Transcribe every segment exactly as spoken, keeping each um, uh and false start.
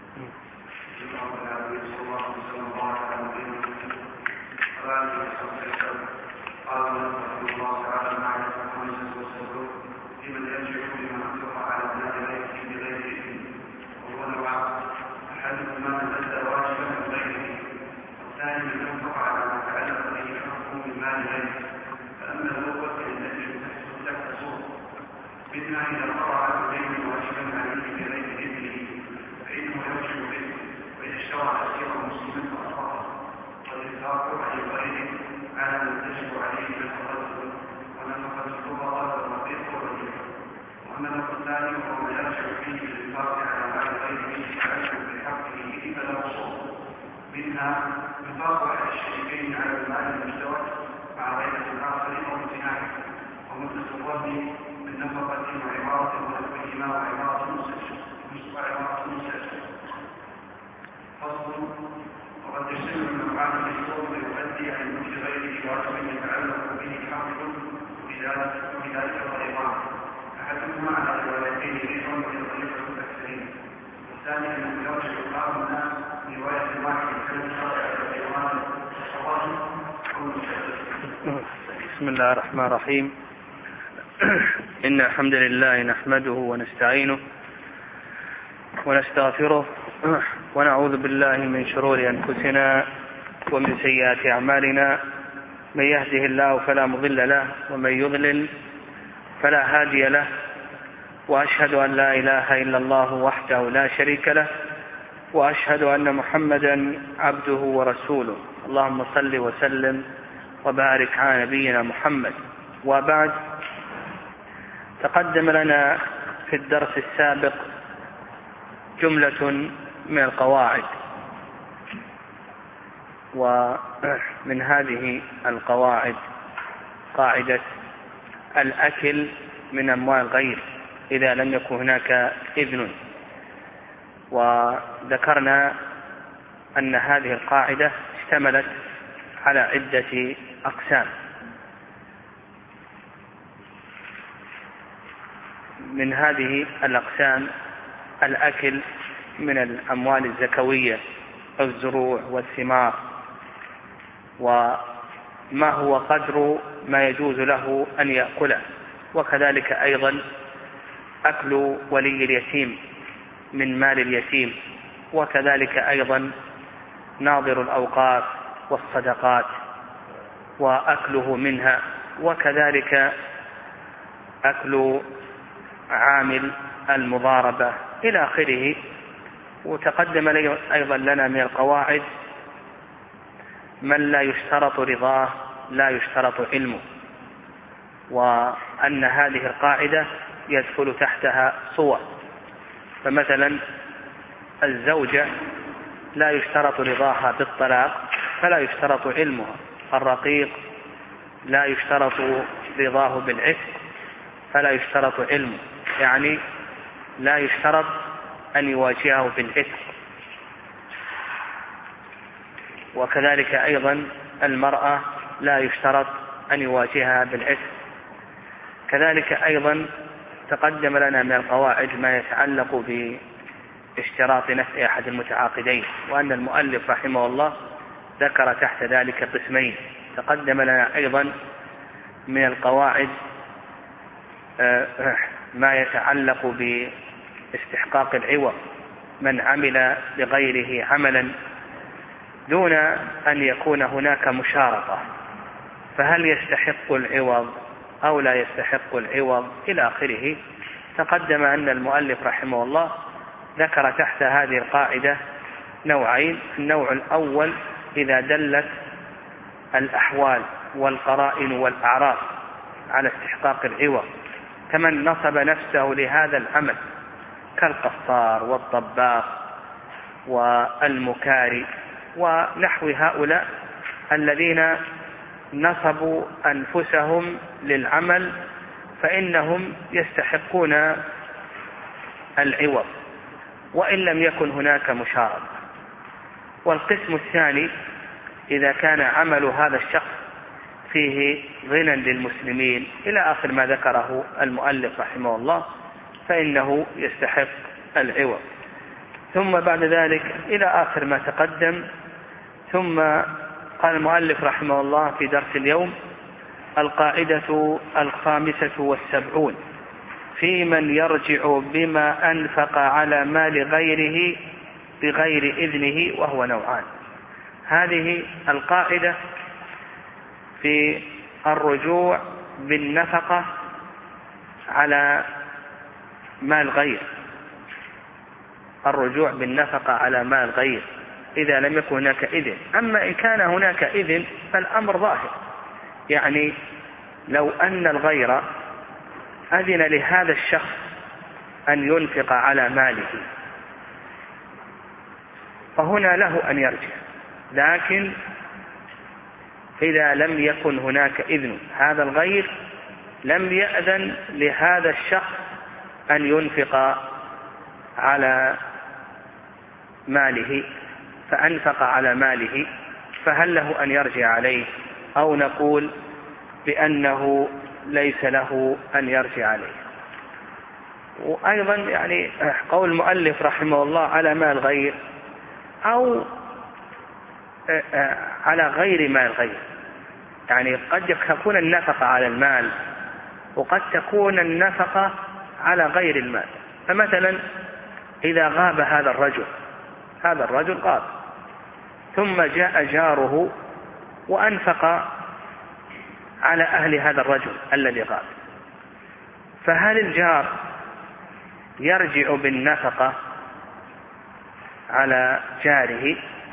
بسم الله الرحمن الرحيم. إن الحمد لله نحمده ونستعينه ونستغفره ونعوذ بالله من شرور أنفسنا ومن سيئات أعمالنا، من يهده الله فلا مضل له ومن يضلل فلا هادي له، وأشهد أن لا إله إلا الله وحده لا شريك له، وأشهد أن محمدا عبده ورسوله. اللهم صل وسلم وبارك على نبينا محمد. وبعد، تقدم لنا في الدرس السابق جملة من القواعد، ومن هذه القواعد قاعدة الأكل من أموال الغير إذا لم يكن هناك إذن. وذكرنا أن هذه القاعدة اشتملت على عدة أقسام. من هذه الأقسام الأكل من الأموال الزكوية أو الزروع والثمار، وما هو قدر ما يجوز له أن يأكله، وكذلك أيضا أكل ولي اليتيم من مال اليتيم، وكذلك أيضا ناظر الأوقاف والصدقات وأكله منها، وكذلك أكل عامل المضاربة إلى آخره. وتقدم أيضا لنا من القواعد من لا يشترط رضاه لا يشترط علمه، وأن هذه القاعدة يدخل تحتها صور. فمثلا الزوجة لا يشترط رضاها بالطلاق فلا يشترط علمها، الرقيق لا يشترط رضاه بالعتق فلا يشترط علمه، يعني لا يشترط أن يواجهه بالعتق. وكذلك أيضا المرأة لا يشترط أن يواجهها بالعتق. كذلك أيضا تقدم لنا من القواعد ما يتعلق باشتراط نفع أحد المتعاقدين، وأن المؤلف رحمه الله ذكر تحت ذلك قسمين. تقدم لنا أيضا من القواعد ما يتعلق باستحقاق العوض، من عمل لغيره عملا دون أن يكون هناك مشارطة، فهل يستحق العوض أو لا يستحق العوض إلى آخره. تقدم أن المؤلف رحمه الله ذكر تحت هذه القاعدة نوعين. النوع الأول إذا دلت الأحوال والقرائن والأعراف على استحقاق العوض، كمن نصب نفسه لهذا العمل كالقصار والطباخ والمكاري ونحو هؤلاء الذين نصبوا أنفسهم للعمل، فإنهم يستحقون العوض وإن لم يكن هناك مشارطة. والقسم الثاني إذا كان عمل هذا الشخص فيه غنى للمسلمين إلى آخر ما ذكره المؤلف رحمه الله، فإنه يستحق العوض. ثم بعد ذلك إلى آخر ما تقدم. ثم قال المؤلف رحمه الله في درس اليوم: القاعدة الخامسة والسبعون في من يرجع بما أنفق على مال غيره بغير إذنه، وهو نوعان. هذه القاعدة في الرجوع بالنفقة على مال غير، الرجوع بالنفقة على مال غير إذا لم يكن هناك إذن. أما إن كان هناك إذن فالأمر ظاهر، يعني لو أن الغير أذن لهذا الشخص أن ينفق على ماله فهنا له أن يرجع، لكن إذا لم يكن هناك إذن، هذا الغير لم يأذن لهذا الشخص أن ينفق على ماله فأنفق على ماله، فهل له أن يرجع عليه، أو نقول بأنه ليس له أن يرجع عليه؟ وأيضا يعني قول المؤلف رحمه الله على مال غير أو على غير مال غير، يعني قد تكون النفقة على المال وقد تكون النفقة على غير المال. فمثلا إذا غاب هذا الرجل هذا الرجل غاب ثم جاء جاره وأنفق على أهل هذا الرجل الذي غاب، فهل الجار يرجع بالنفقة على جاره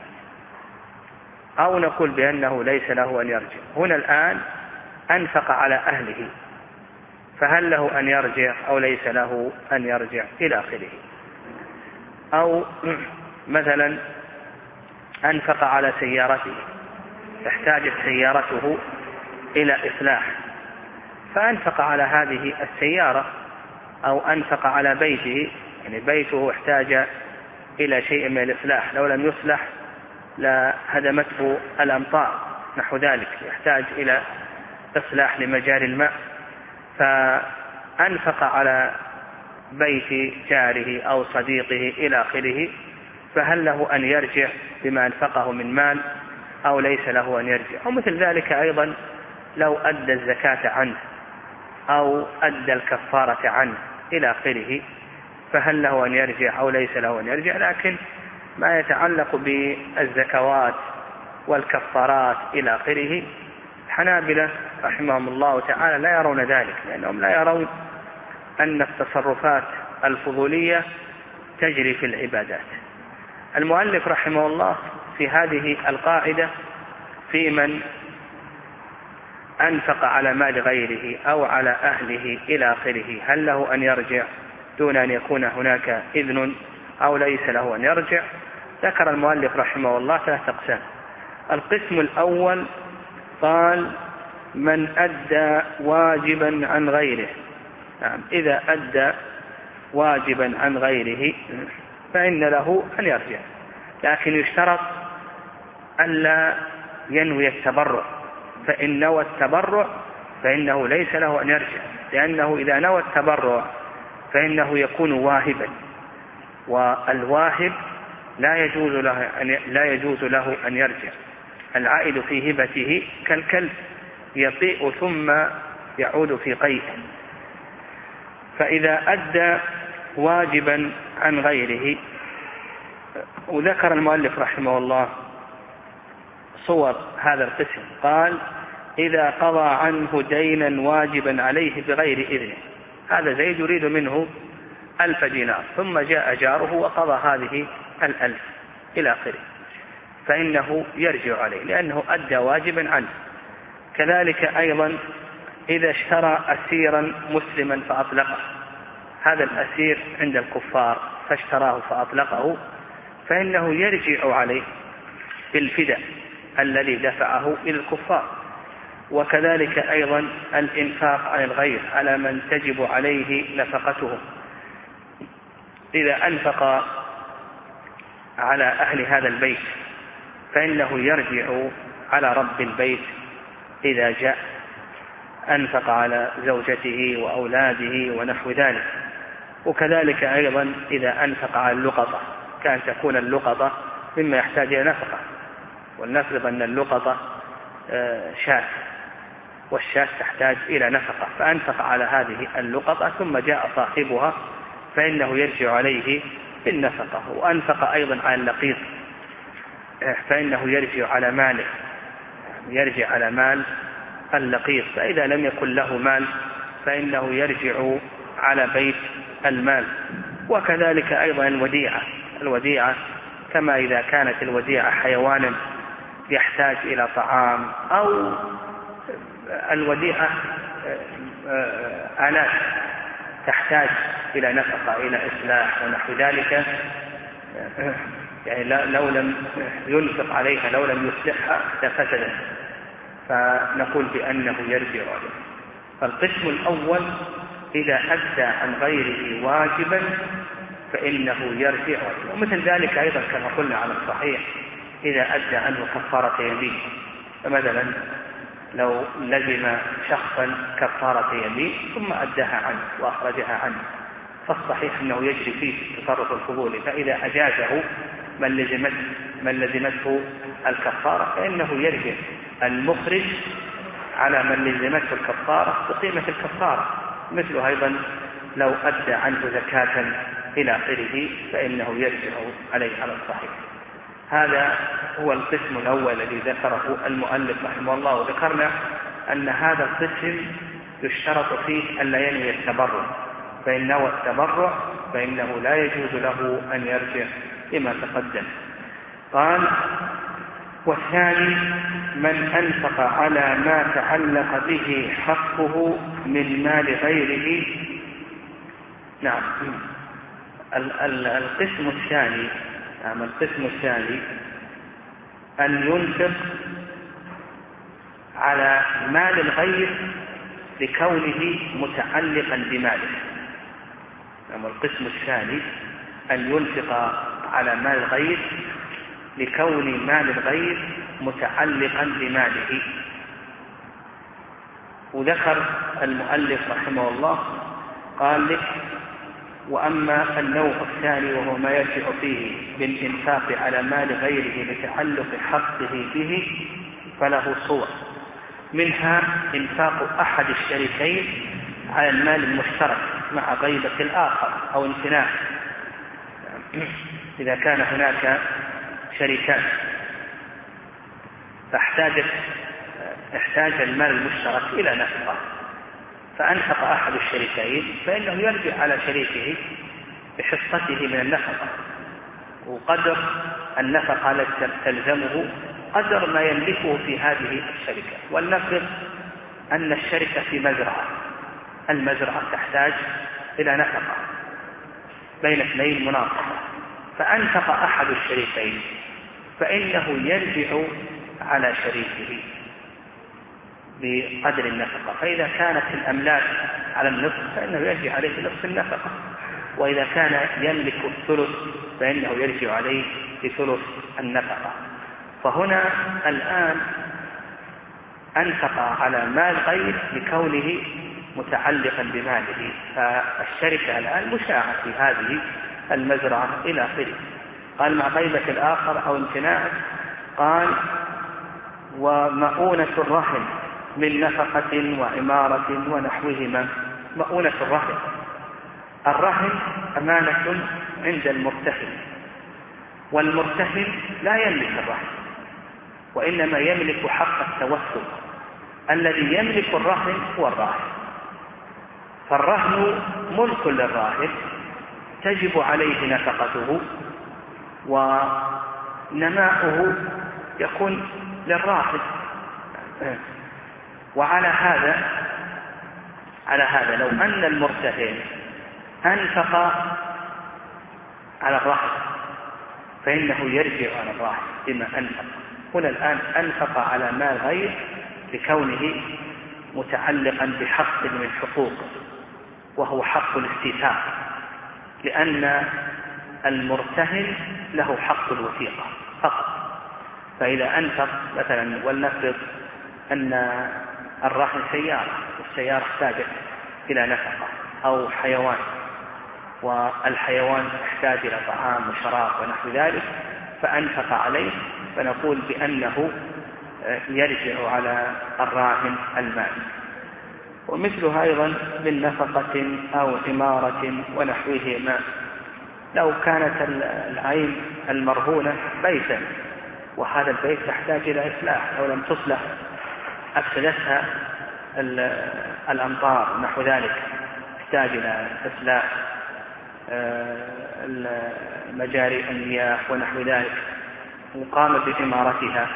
أو نقول بأنه ليس له أن يرجع؟ هنا الآن أنفق على أهله، فهل له أن يرجع أو ليس له أن يرجع إلى آخره؟ أو مثلا أنفق على سيارته، احتاجت سيارته إلى إصلاح فأنفق على هذه السيارة، أو أنفق على بيته، يعني بيته احتاج إلى شيء من الإصلاح، لو لم يصلح لهدمته الأمطار نحو ذلك، يحتاج إلى إصلاح لمجاري الماء، فأنفق على بيت جاره أو صديقه إلى آخره، فهل له أن يرجع بما أنفقه من مال أو ليس له أن يرجع؟ ومثل ذلك أيضا لو أدى الزكاة عنه أو أدى الكفارة عنه إلى آخره، فهل له أن يرجع أو ليس له أن يرجع؟ لكن ما يتعلق بالزكوات والكفارات إلى آخره الحنابلة رحمهم الله تعالى لا يرون ذلك، لأنهم لا يرون أن التصرفات الفضولية تجري في العبادات. المؤلف رحمه الله في هذه القاعدة في من أنفق على مال غيره أو على أهله إلى آخره هل له أن يرجع دون أن يكون هناك إذن أو ليس له أن يرجع؟ ذكر المؤلف رحمه الله ثلاثة أقسام. القسم الأول قال من أدى واجبا عن غيره، نعم إذا أدى واجبا عن غيره فإن له أن يرجع، لكن يشترط ألا ينوي التبرع، فإن نوى التبرع فإنه ليس له أن يرجع، لأنه إذا نوى التبرع فإنه يكون واهبا، والواهب لا يجوز له أن لا يجوز له أن يرجع. العائد في هبته كالكلب يطيء ثم يعود في قيئه. فإذا أدى واجبا عن غيره، وذكر المؤلف رحمه الله صور هذا القسم، قال إذا قضى عنه دينا واجبا عليه بغير إذنه، هذا زيد يريد منه ألف دينار ثم جاء جاره وقضى هذه الألف إلى آخره، فإنه يرجع عليه لأنه أدى واجبا عنه. كذلك أيضا إذا اشترى أسيرا مسلما فأطلقه، هذا الأسير عند الكفار فاشتراه فأطلقه، فإنه يرجع عليه بالفداء الذي دفعه إلى الكفار. وكذلك أيضا الإنفاق عن الغير على من تجب عليه نفقته، إذا أنفق على أهل هذا البيت فإنه يرجع على رب البيت إذا جاء، أنفق على زوجته وأولاده ونحو ذلك. وكذلك أيضا إذا أنفق على اللقطة كأن تكون اللقطة مما يحتاج إلى نفقة، ولنفرض أن اللقطة شاة والشاة تحتاج إلى نفقة، فأنفق على هذه اللقطة ثم جاء صاحبها فإنه يرجع عليه بالنفقة. وأنفق أيضا على اللقيط فإنه يرجع على ماله، يرجع على مال اللقيط. فإذا لم يكن له مال فإنه يرجع على بيت المال. وكذلك أيضا الوديعة، الوديعة كما إذا كانت الوديعة حيوانا يحتاج إلى طعام، أو الوديعة آلات تحتاج إلى نفقة إلى إصلاح ونحو ذلك، يعني لو لم ينفق عليها لو لم يصلحها لفسدت، فنقول بأنه يرجع عليه. فالقسم الأول إذا أدى عن غيره واجبا فإنه يرجع عليه. ومثل ذلك أيضا كما قلنا على الصحيح إذا أدى عنه كفارة يمين، فمثلا لو لزم شخصا كفارة يمين ثم أداها عنه وأخرجها عنه، فالصحيح أنه يجري فيه التصرف الفضولي، فإذا أجازه من لزمته, من لزمته الكفارة فإنه يرجع المخرج على من لزمته الكفارة بقيمة الكفارة. مثل أيضا لو أدى عنه زكاة إلى آخره فإنه يرجع عليه على الصحيح. هذا هو القسم الأول الذي ذكره المؤلف رحمه الله. وذكرنا أن هذا القسم يشترط فيه أن لا ينوي التبرع، فإن نوى التبرع فإنه لا يجوز له أن يرجع لما تقدم. قال: والثاني من أنفق على ما تعلق به حقه من مال غيره. نعم. القسم الثاني نعم القسم الثاني أن ينفق على مال الغير لكونه متعلقا بماله. نعم القسم الثاني أن ينفق على مال الغير لكون مال الغير متعلقا بماله. وذكر المؤلف رحمه الله قال لك: وأما النوع الثاني وهو ما يرجع فيه بالإنفاق على مال غيره لتعلق حقه به فله صور، منها إنفاق أحد الشريكين على المال المشترك مع غيبة الآخر أو امتناع. إذا كان هناك شريكان فاحتاجت احتاج المال المشترك إلى نفقة، فأنفق أحد الشريكين فإنه يرجع على شريكه بحصته من النفقة، وقدر النفقة التي تلزمه قدر ما يملكه في هذه الشركة. ولنفرض أن الشركة في مزرعة، المزرعة تحتاج إلى نفقة بين اثنين مناصفة، فأنفق أحد الشريكين فإنه يرجع على شريكه بقدر النفقة. فإذا كانت الأملاك على النصف فإنه يرجع عليه نصف النفقة، وإذا كان يملك الثلث فإنه يرجع عليه بثلث النفقة. فهنا الآن أنفق على مال غير لكونه متعلقا بماله، فالشركة الآن مشاعة في هذه المزرعة إلى آخره. قال: مع غيبة الآخر أو امتناعه. قال: ومؤونة الرهن من نفقة وعمارة ونحوهما. مؤونة الرهن، الرهن أمانة عند المرتهن، والمرتهن لا يملك الرهن وإنما يملك حق التوثق. الذي يملك الرهن هو الراهن، فالرهن ملك للراهن تجب عليه نفقته، ونماؤه يكون للراهن. وعلى هذا على هذا لو أن المرتهن أنفق على الراهن فإنه يرجع على الراهن بما أنفق. هنا الآن أنفق على مال غير لكونه متعلقا بحق من حقوقه، وهو حق الاستيثاق، لأن المرتهن له حق الوثيقة فقط. فإذا أنفق مثلا، ولنفرض أن الرهن سيارة، والسيارة احتاجت إلى نفقة، أو حيوان، والحيوان يحتاج إلى طعام وشراب ونحو ذلك فأنفق عليه، فنقول بأنه يرجع على الراهن المال. ومثلها أيضا من نفقة أو عمارة ونحوهما. لو كانت العين المرهونة بيتا وهذا البيت يحتاج إلى إصلاح، أو لم تصلح أفسدتها الأمطار نحو ذلك، يحتاج إلى إصلاح مجاري المياه ونحو ذلك، وقام بعمارتها،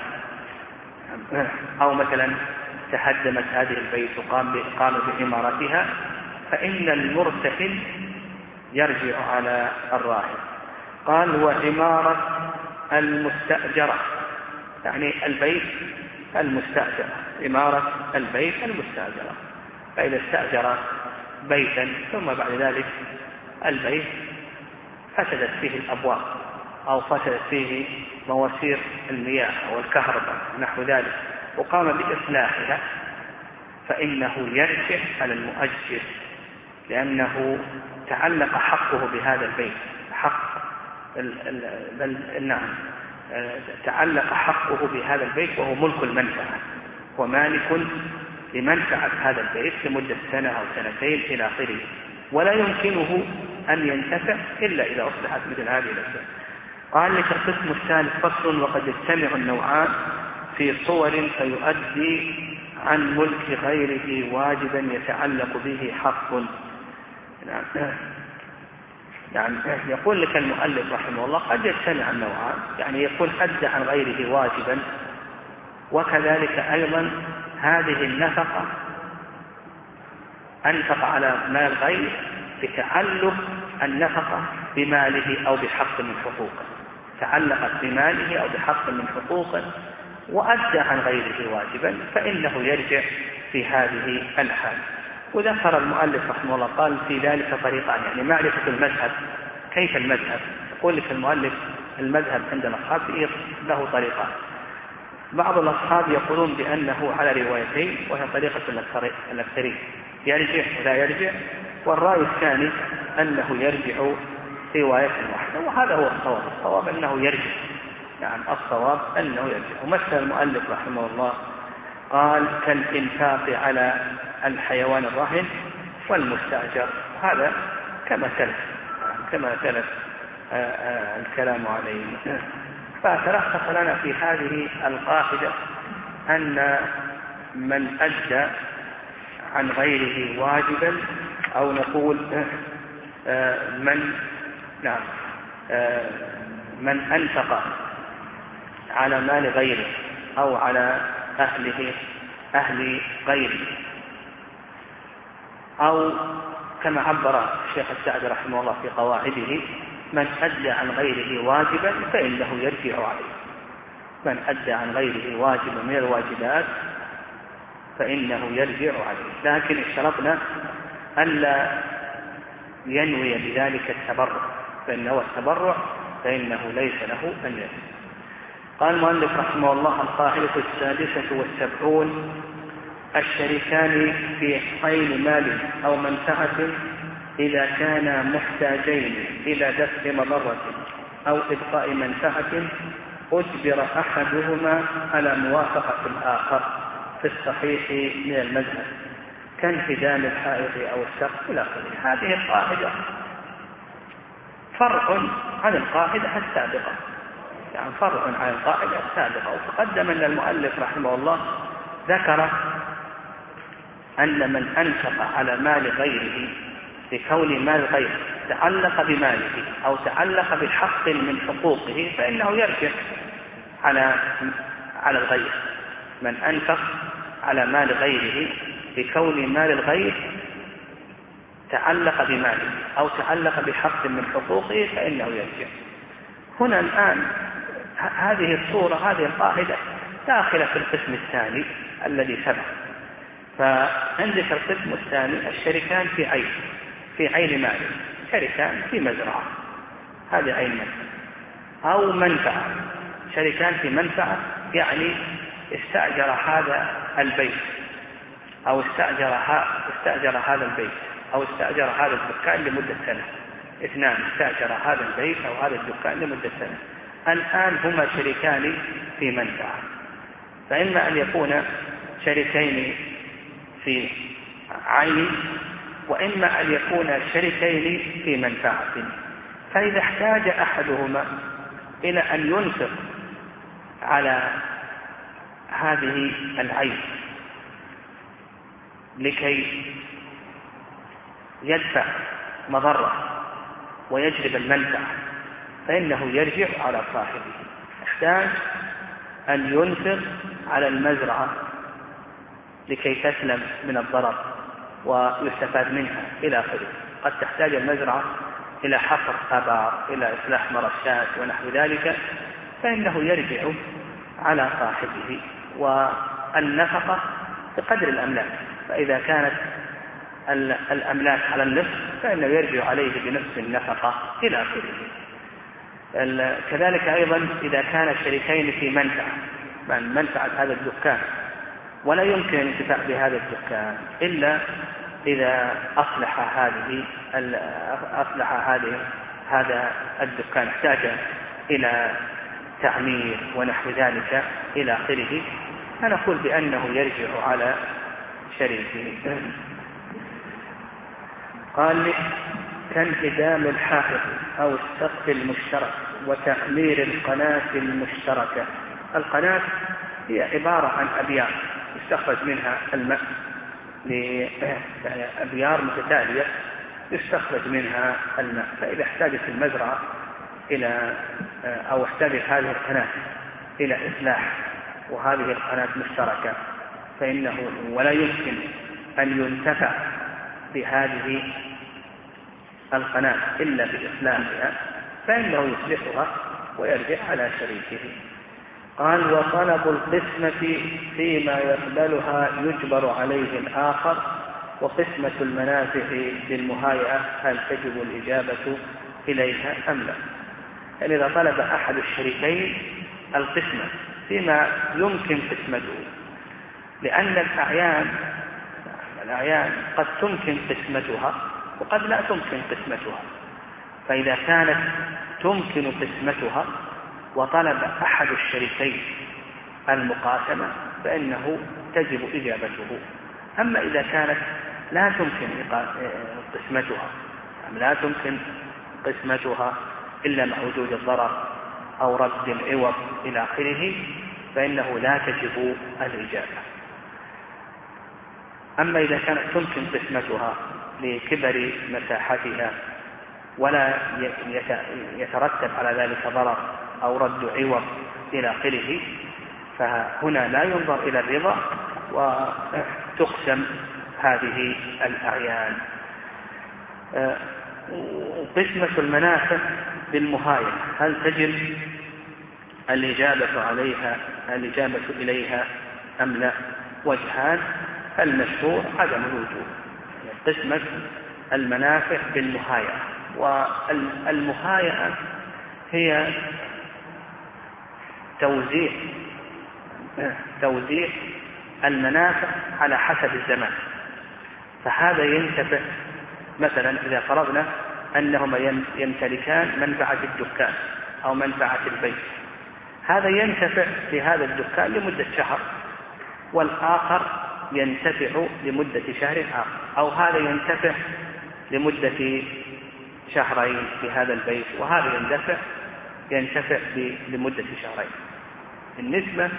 أو مثلا تهدمت هذه البيت وقام قام بعمارتها، فإن المرتهن يرجع على الراهن. قال وعمارة المستأجرة، يعني البيت المستأجر، عمارة البيت المستأجرة. فإذا استأجر بيتا ثم بعد ذلك البيت فسدت فيه الأبواب أو فسدت فيه مواسير المياه أو الكهرباء نحو ذلك وقام بإصلاحها، فإنه يرجع على المؤجر، لأنه تعلق حقه بهذا البيت، حق بل نعم تعلق حقه بهذا البيت وهو ملك المنفعة، ومالك لمنفعة هذا البيت لمدة سنة أو سنتين إلى آخره، ولا يمكنه أن ينتفع إلا إذا أصلحت مثل هذه الأشياء. قال لك القسم الثالث فصل وقد يجتمع النوعان في صور فيؤدي عن ملك غيره واجبا يتعلق به حق. نعم. يعني يقول لك المؤلف رحمه الله قد يجتمع النوعان، يعني يكون أدى عن غيره واجبا، وكذلك أيضا هذه النفقة أنفق على مال غير بتعلق النفقة بماله أو بحق من حقوقه، تعلقت بماله أو بحق من حقوقه وأدى عن غيره واجبا، فإنه يرجع في هذه الحال. وذكر المؤلف رحمه الله قال في ذلك طريقان، يعني معرفة المذهب. كيف المذهب؟ يقول لك المؤلف المذهب عند الأصحاب له طريقان. بعض الأصحاب يقولون بأنه على روايتين، وهي طريقة الأكثرين، يرجع ولا يرجع، والرأي الثاني أنه يرجع رواية واحدة، وهذا هو الصواب. الصواب أنه يرجع، يعني الصواب أنه يرجع. ومثل المؤلف رحمه الله قال كالإنفاق على الحيوان الرهن والمستأجر، هذا كما سلف كما سلف الكلام عليه. فتلخص لنا في هذه القاعدة أن من أدى عن غيره واجبا، أو نقول من نعم من أنفق على مال غيره أو على أهله أهل غيره، أو كما عبر الشيخ السعدي رحمه الله في قواعده من أدى عن غيره واجبا فإنه يرجع عليه. من أدى عن غيره واجبا من الواجبات فإنه يرجع عليه، لكن اشترطنا ألا ينوي بذلك التبرع، فإنه التبرع فإنه ليس له أن يرجع. قال المؤلف رحمه الله القاعدة السادسة والسبعون الشريكان في حين مال أو منفعة إذا كانا محتاجين إلى دفع مضرة أو إبقاء منفعة أجبر أحدهما على موافقة الآخر في الصحيح من المذهب كانهدام الحائط أو السقف إلى آخره. هذه القاعدة فرع عن القاعدة السابقة، يعني فرع عن القاعدة السابقة. وتقدم أن المؤلف رحمه الله ذكر أن من أنفق على مال غيره بكون مال غيره تعلق بماله أو تعلق بحق من حقوقه فإنه يرجع على على الغير. من أنفق على مال غيره بكون مال الغير تعلق بماله أو تعلق بحق من حقوقه فإنه يرجع. هنا الآن هذه الصورة هذه القاعدة داخلة في القسم الثاني الذي سبق. فعندك القسم الثاني الشركان في عين في عين مال، شركان في مزرعة، هذه عين منفعة، أو منفعة، شركان في منفعة، يعني استأجر هذا البيت أو استأجر, استأجر هذا البيت أو استأجر هذا الدكان لمدة سنة اثنان استأجر هذا البيت أو هذا الدكان لمدة سنة، الآن هما شريكان في منفعة، فإما أن يكون شريكين في عين، وإما أن يكون شريكين في منفعة. فإذا احتاج أحدهما إلى أن ينفق على هذه العين لكي يدفع مضرة ويجلب المنفعة، فإنه يرجع على صاحبه. احتاج أن ينفق على المزرعة لكي تسلم من الضرر ويستفاد منها إلى آخره. قد تحتاج المزرعة إلى حفر آبار، إلى إصلاح مرشات ونحو ذلك، فإنه يرجع على صاحبه، والنفقة بقدر الأملاك. فإذا كانت الأملاك على النصف فإنه يرجع عليه بنصف النفقة إلى آخره. كذلك أيضا إذا كان الشريكين في منفعة، من منفعة هذا الدكان، ولا يمكن الانتفاع بهذا الدكان إلا إذا أصلح هذه أصلح هذه هذا الدكان، احتاج إلى تعمير ونحو ذلك إلى آخره، فنقول بأنه يرجع على شريكه. قال كانهدام الحائط أو السقف المشترك وتعمير القناة المشتركة. القناة هي عبارة عن أبيار يستخرج منها الماء لأبيار متتالية يستخرج منها الماء، فإذا احتاجت المزرعة إلى أو احتاجت هذه القناة إلى إصلاح وهذه القناة مشتركة، فإنه ولا يمكن أن ينتفع بهذه القناة إلا بإصلاحها، فإنه يصلحها ويرجع على شريكه. قال وطلب القسمة فيما يقبلها يجبر عليه الآخر، وقسمة المنافع بالمهايئة هل تجب الإجابة إليها أم لا؟ يعني إذا طلب أحد الشريكين القسمة فيما يمكن قسمته، لأن الأعيان الأعيان قد تمكن قسمتها وقد لا تمكن قسمتها، فإذا كانت تمكن قسمتها وطلب أحد الشريكين المقاسمة فإنه تجب إجابته. أما إذا كانت لا تمكن قسمتها لا تمكن قسمتها إلا مع وجود الضرر أو رد العوض إلى آخره، فإنه لا تجب الإجابة. أما إذا كانت تمكن قسمتها لكبر مساحتها ولا يترتب على ذلك ضرر أو رد عوض إلى آخره، فهنا لا ينظر إلى الرضا وتقسم هذه الأعيان. قسمة المنافع بالمهاية هل تجب الإجابة عليها الإجابة إليها أم لا؟ وجهان، المشهور عدم الوجوب. قسمة المنافع بالمهاية، والمهاية هي توزيع توزيع المنافع على حسب الزمان. فهذا ينتفع مثلا إذا فرضنا أنهما يمتلكان منفعة الدكان أو منفعة البيت، هذا ينتفع بهذا الدكان لمدة شهر والآخر ينتفع لمدة شهر آخر، أو هذا ينتفع لمدة شهرين بهذا البيت وهذا ينتفع ينتفع لمدة شهرين. بالنسبة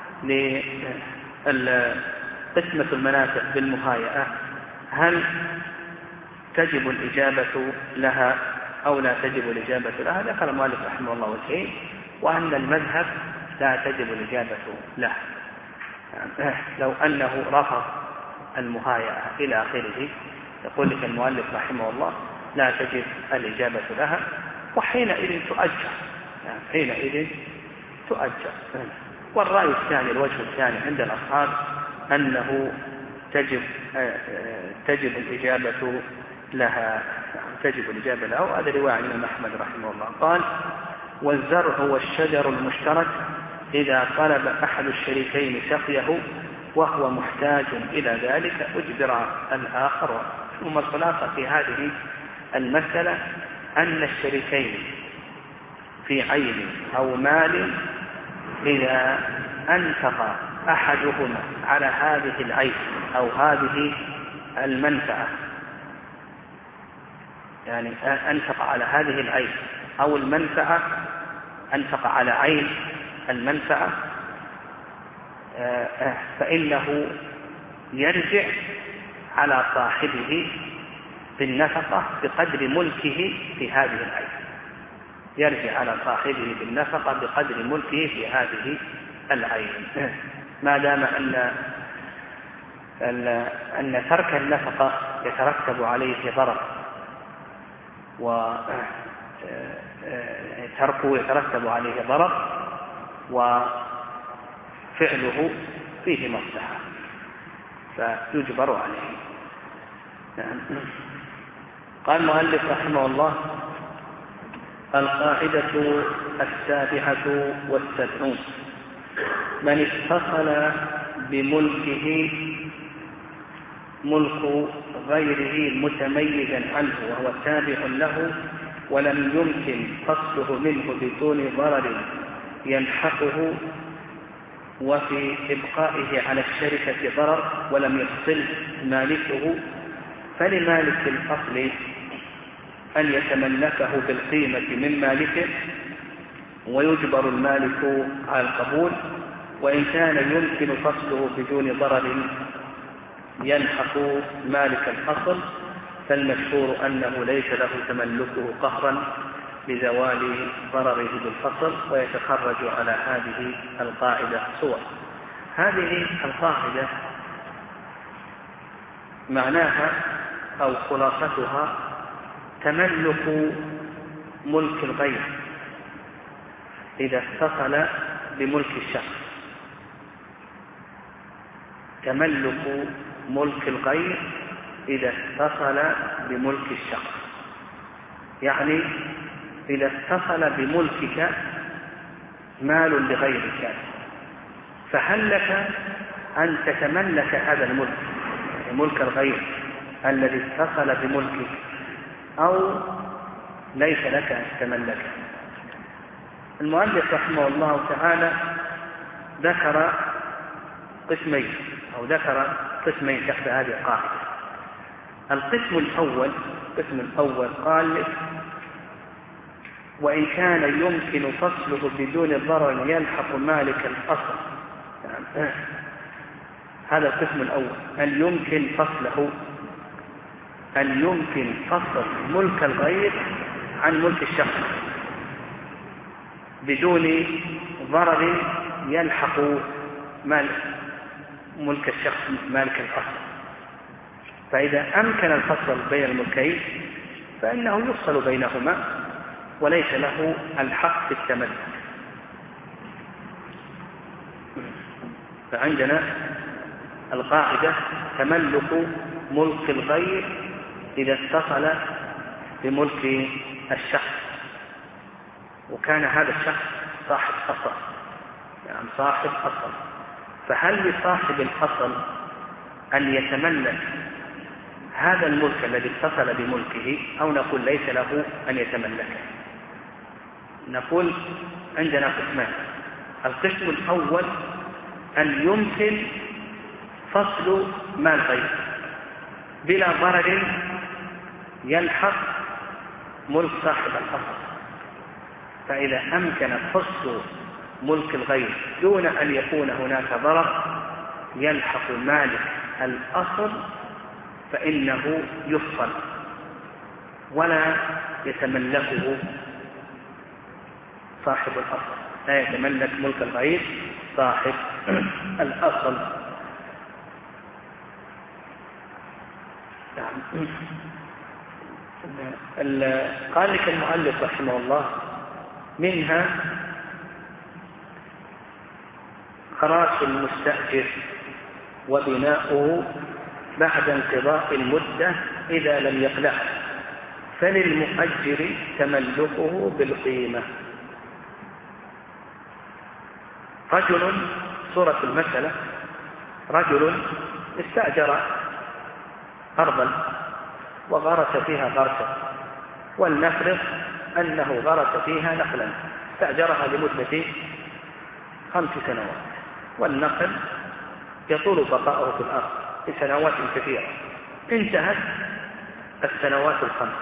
لقسمة المنافع بالمهايئة هل تجب الإجابة لها أو لا تجب الإجابة لها؟ ذكر المؤلف رحمه الله وجهين، وأن المذهب لا تجب الإجابة له. لو أنه رفض المهايئة إلى آخره يقول لك المؤلف رحمه الله لا تجب الإجابة لها، وحينئذ تؤجر يعني حينئذ تؤجر. والرأي الثاني الوجه الثاني عند الأصحاب أنه تجب تجب الإجابة لها تجب الإجابة لها، وهذا رواية عن الإمام أحمد رحمه الله. قال والزرع والشجر المشترك إذا طلب أحد الشريكين سقيه وهو محتاج إلى ذلك أجبر الآخر. ثم الخلاصة في هذه المسألة أن الشريكين في عين أو مال إذا أنفق أحدهما على هذه العين أو هذه المنفعة، يعني أنفق على هذه العين أو المنفعة، أنفق على عين المنفعة، فإنه يرجع على صاحبه بالنفقة بقدر ملكه في هذه العين، يرجع على صاحبه بالنفقة بقدر ملكه في هذه العين، ما دام أن أن ترك النفقة يترتب عليه ضرر، وتركه يترتب عليه ضرر وفعله فيه مصلحة فيجبر عليه. قال المؤلف رحمه الله: القاعدة السابعة والسبعون: من اتصل بملكه ملك غيره متميزا عنه وهو تابع له ولم يمكن فصله منه بدون ضرر يلحقه، وفي إبقائه على الشركة ضرر ولم يفصل مالكه، فلمالك الأصل أن يتملكه بالقيمة من مالكه، ويجبر المالك على القبول، وإن كان يمكن فصله بدون ضرر يلحق مالك الأصل، فالمشهور أنه ليس له تملكه قهرا لزوال ضرره بالفصل، ويتخرج على هذه القاعدة صور. هذه القاعدة معناها أو خلاصتها تملك ملك الغير إذا اتصل بملك الشخص، تملك ملك الغير إذا اتصل بملك الشخص، يعني إذا اتصل بملكك مال لغيرك، فهل لك أن تتملك هذا الملك، ملك الغير الذي اتصل بملكك، أو ليس لك أن تتملكه؟ المؤلف رحمه الله تعالى ذكر قسمين أو ذكر قسمين تحت هذه القاعدة. القسم الأول القسم الأول قال: وإن كان يمكن فصله بدون ضرر يلحق مالك الأصل. يعني هذا القسم الأول، أن يمكن فصله، أن يمكن فصل ملك الغير عن ملك الشخص بدون ضرر يلحق مال ملك الشخص مالك الأصل. فإذا أمكن الفصل بين الملكين فإنه يفصل بينهما وليس له الحق في التملك. فعندنا القاعدة تملك ملك الغير إذا اتصل بملك الشخص، وكان هذا الشخص صاحب أصل، يعني صاحب أصل، فهل لصاحب الأصل أن يتملك هذا الملك الذي اتصل بملكه، أو نقول ليس له أن يتملكه؟ نقول عندنا قسمان. القسم الأول أن يمكن فصل مال غير بلا ضرر يلحق ملك صاحب الأصل. فإذا أمكن فصل ملك الغير دون أن يكون هناك ضرر يلحق مالك الأصل فإنه يفصل ولا يتملكه صاحب الأصل، لا يتملك ملك الغير صاحب الأصل. قال لك المؤلف رحمه الله: منها خراج المستأجر وبناؤه بعد انقضاء المدة إذا لم يقلعه، فللمؤجر تملكه بالقيمة. رجل، صورة المسألة: رجل استأجر أرضا وغرس فيها غرسا، ولنفرض أنه غرس فيها نخلا استأجرها لمدة خمس سنوات، والنخل يطول بقاؤه في الأرض لسنوات كثيرة، انتهت السنوات الخمس.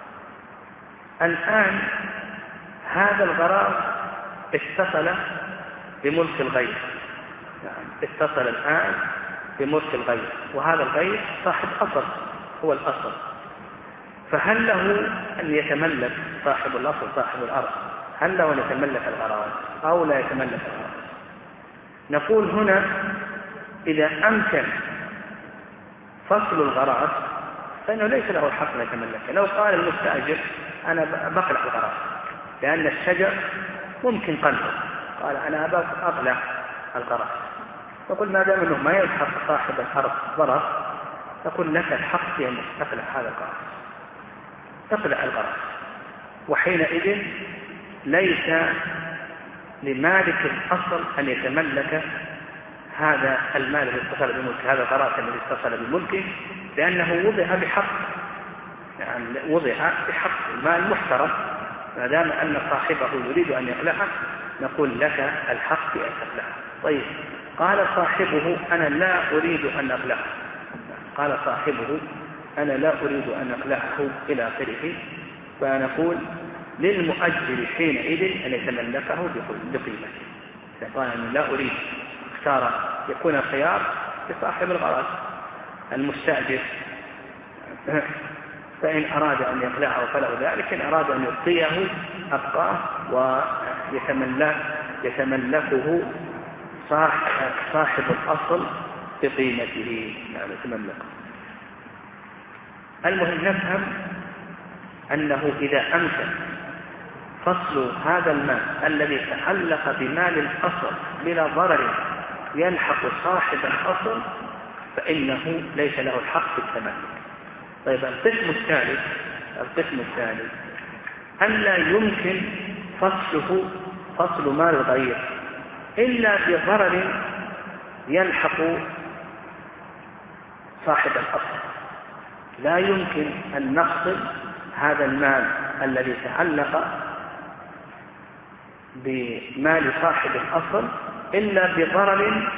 الآن هذا الغراس اتصل بملك الغير، يعني اتصل الآن بملك الغير، وهذا الغير صاحب أصل، هو الأصل. فهل له أن يتملك صاحب الأصل صاحب الأرض، هل له أن يتملك الغراس أو لا يتملك الغراس؟ نقول هنا إذا أمكن فصل الغراس فإنه ليس له الحق أن يتملكه. لو قال المستأجر أنا بقلع الغراس لأن الشجر ممكن قلعه، قال أنا أقلع الغراس، نقول ما دام أنه ما يلحق صاحب الأرض ضرر، نقول لك الحق في أن تقلع هذا الغراس، تقلع الغراس، وحينئذ ليس لمالك الأصل أن يتملك هذا المال الذي اتصل بملكه، هذا الغراس الذي اتصل بملكه، لأنه وضع بحق، يعني وضع بحق المال محترم، ما دام أن صاحبه يريد أن يقلعه نقول لك الحق في أن تقلعه. طيب قال صاحبه أنا لا أريد أن أقلعه، قال صاحبه أنا لا أريد أن أقلعه إلى آخره، فنقول للمؤجر حينئذ أن يتملكه بقيمته. قال أنا لا أريد، اختار يكون الخيار لصاحب الغراس المستأجر، فإن أراد أن يقلعه فله ذلك، إن أراد أن يبقيه أبقاه ويتملك يتملكه صاحب الأصل بقيمته، يعني يتملكه. المهم نفهم أنه إذا أمكن فصل هذا المال الذي تعلق بمال الأصل بلا ضرر يلحق صاحب الأصل فإنه ليس له الحق في التملك. طيب القسم الثالث القسم الثالث أن لا يمكن فصله فصل مال الغير إلا بضرر يلحق صاحب الأصل. لا يمكن أن نفصل هذا المال الذي تعلق بمال صاحب الأصل إلا بضرر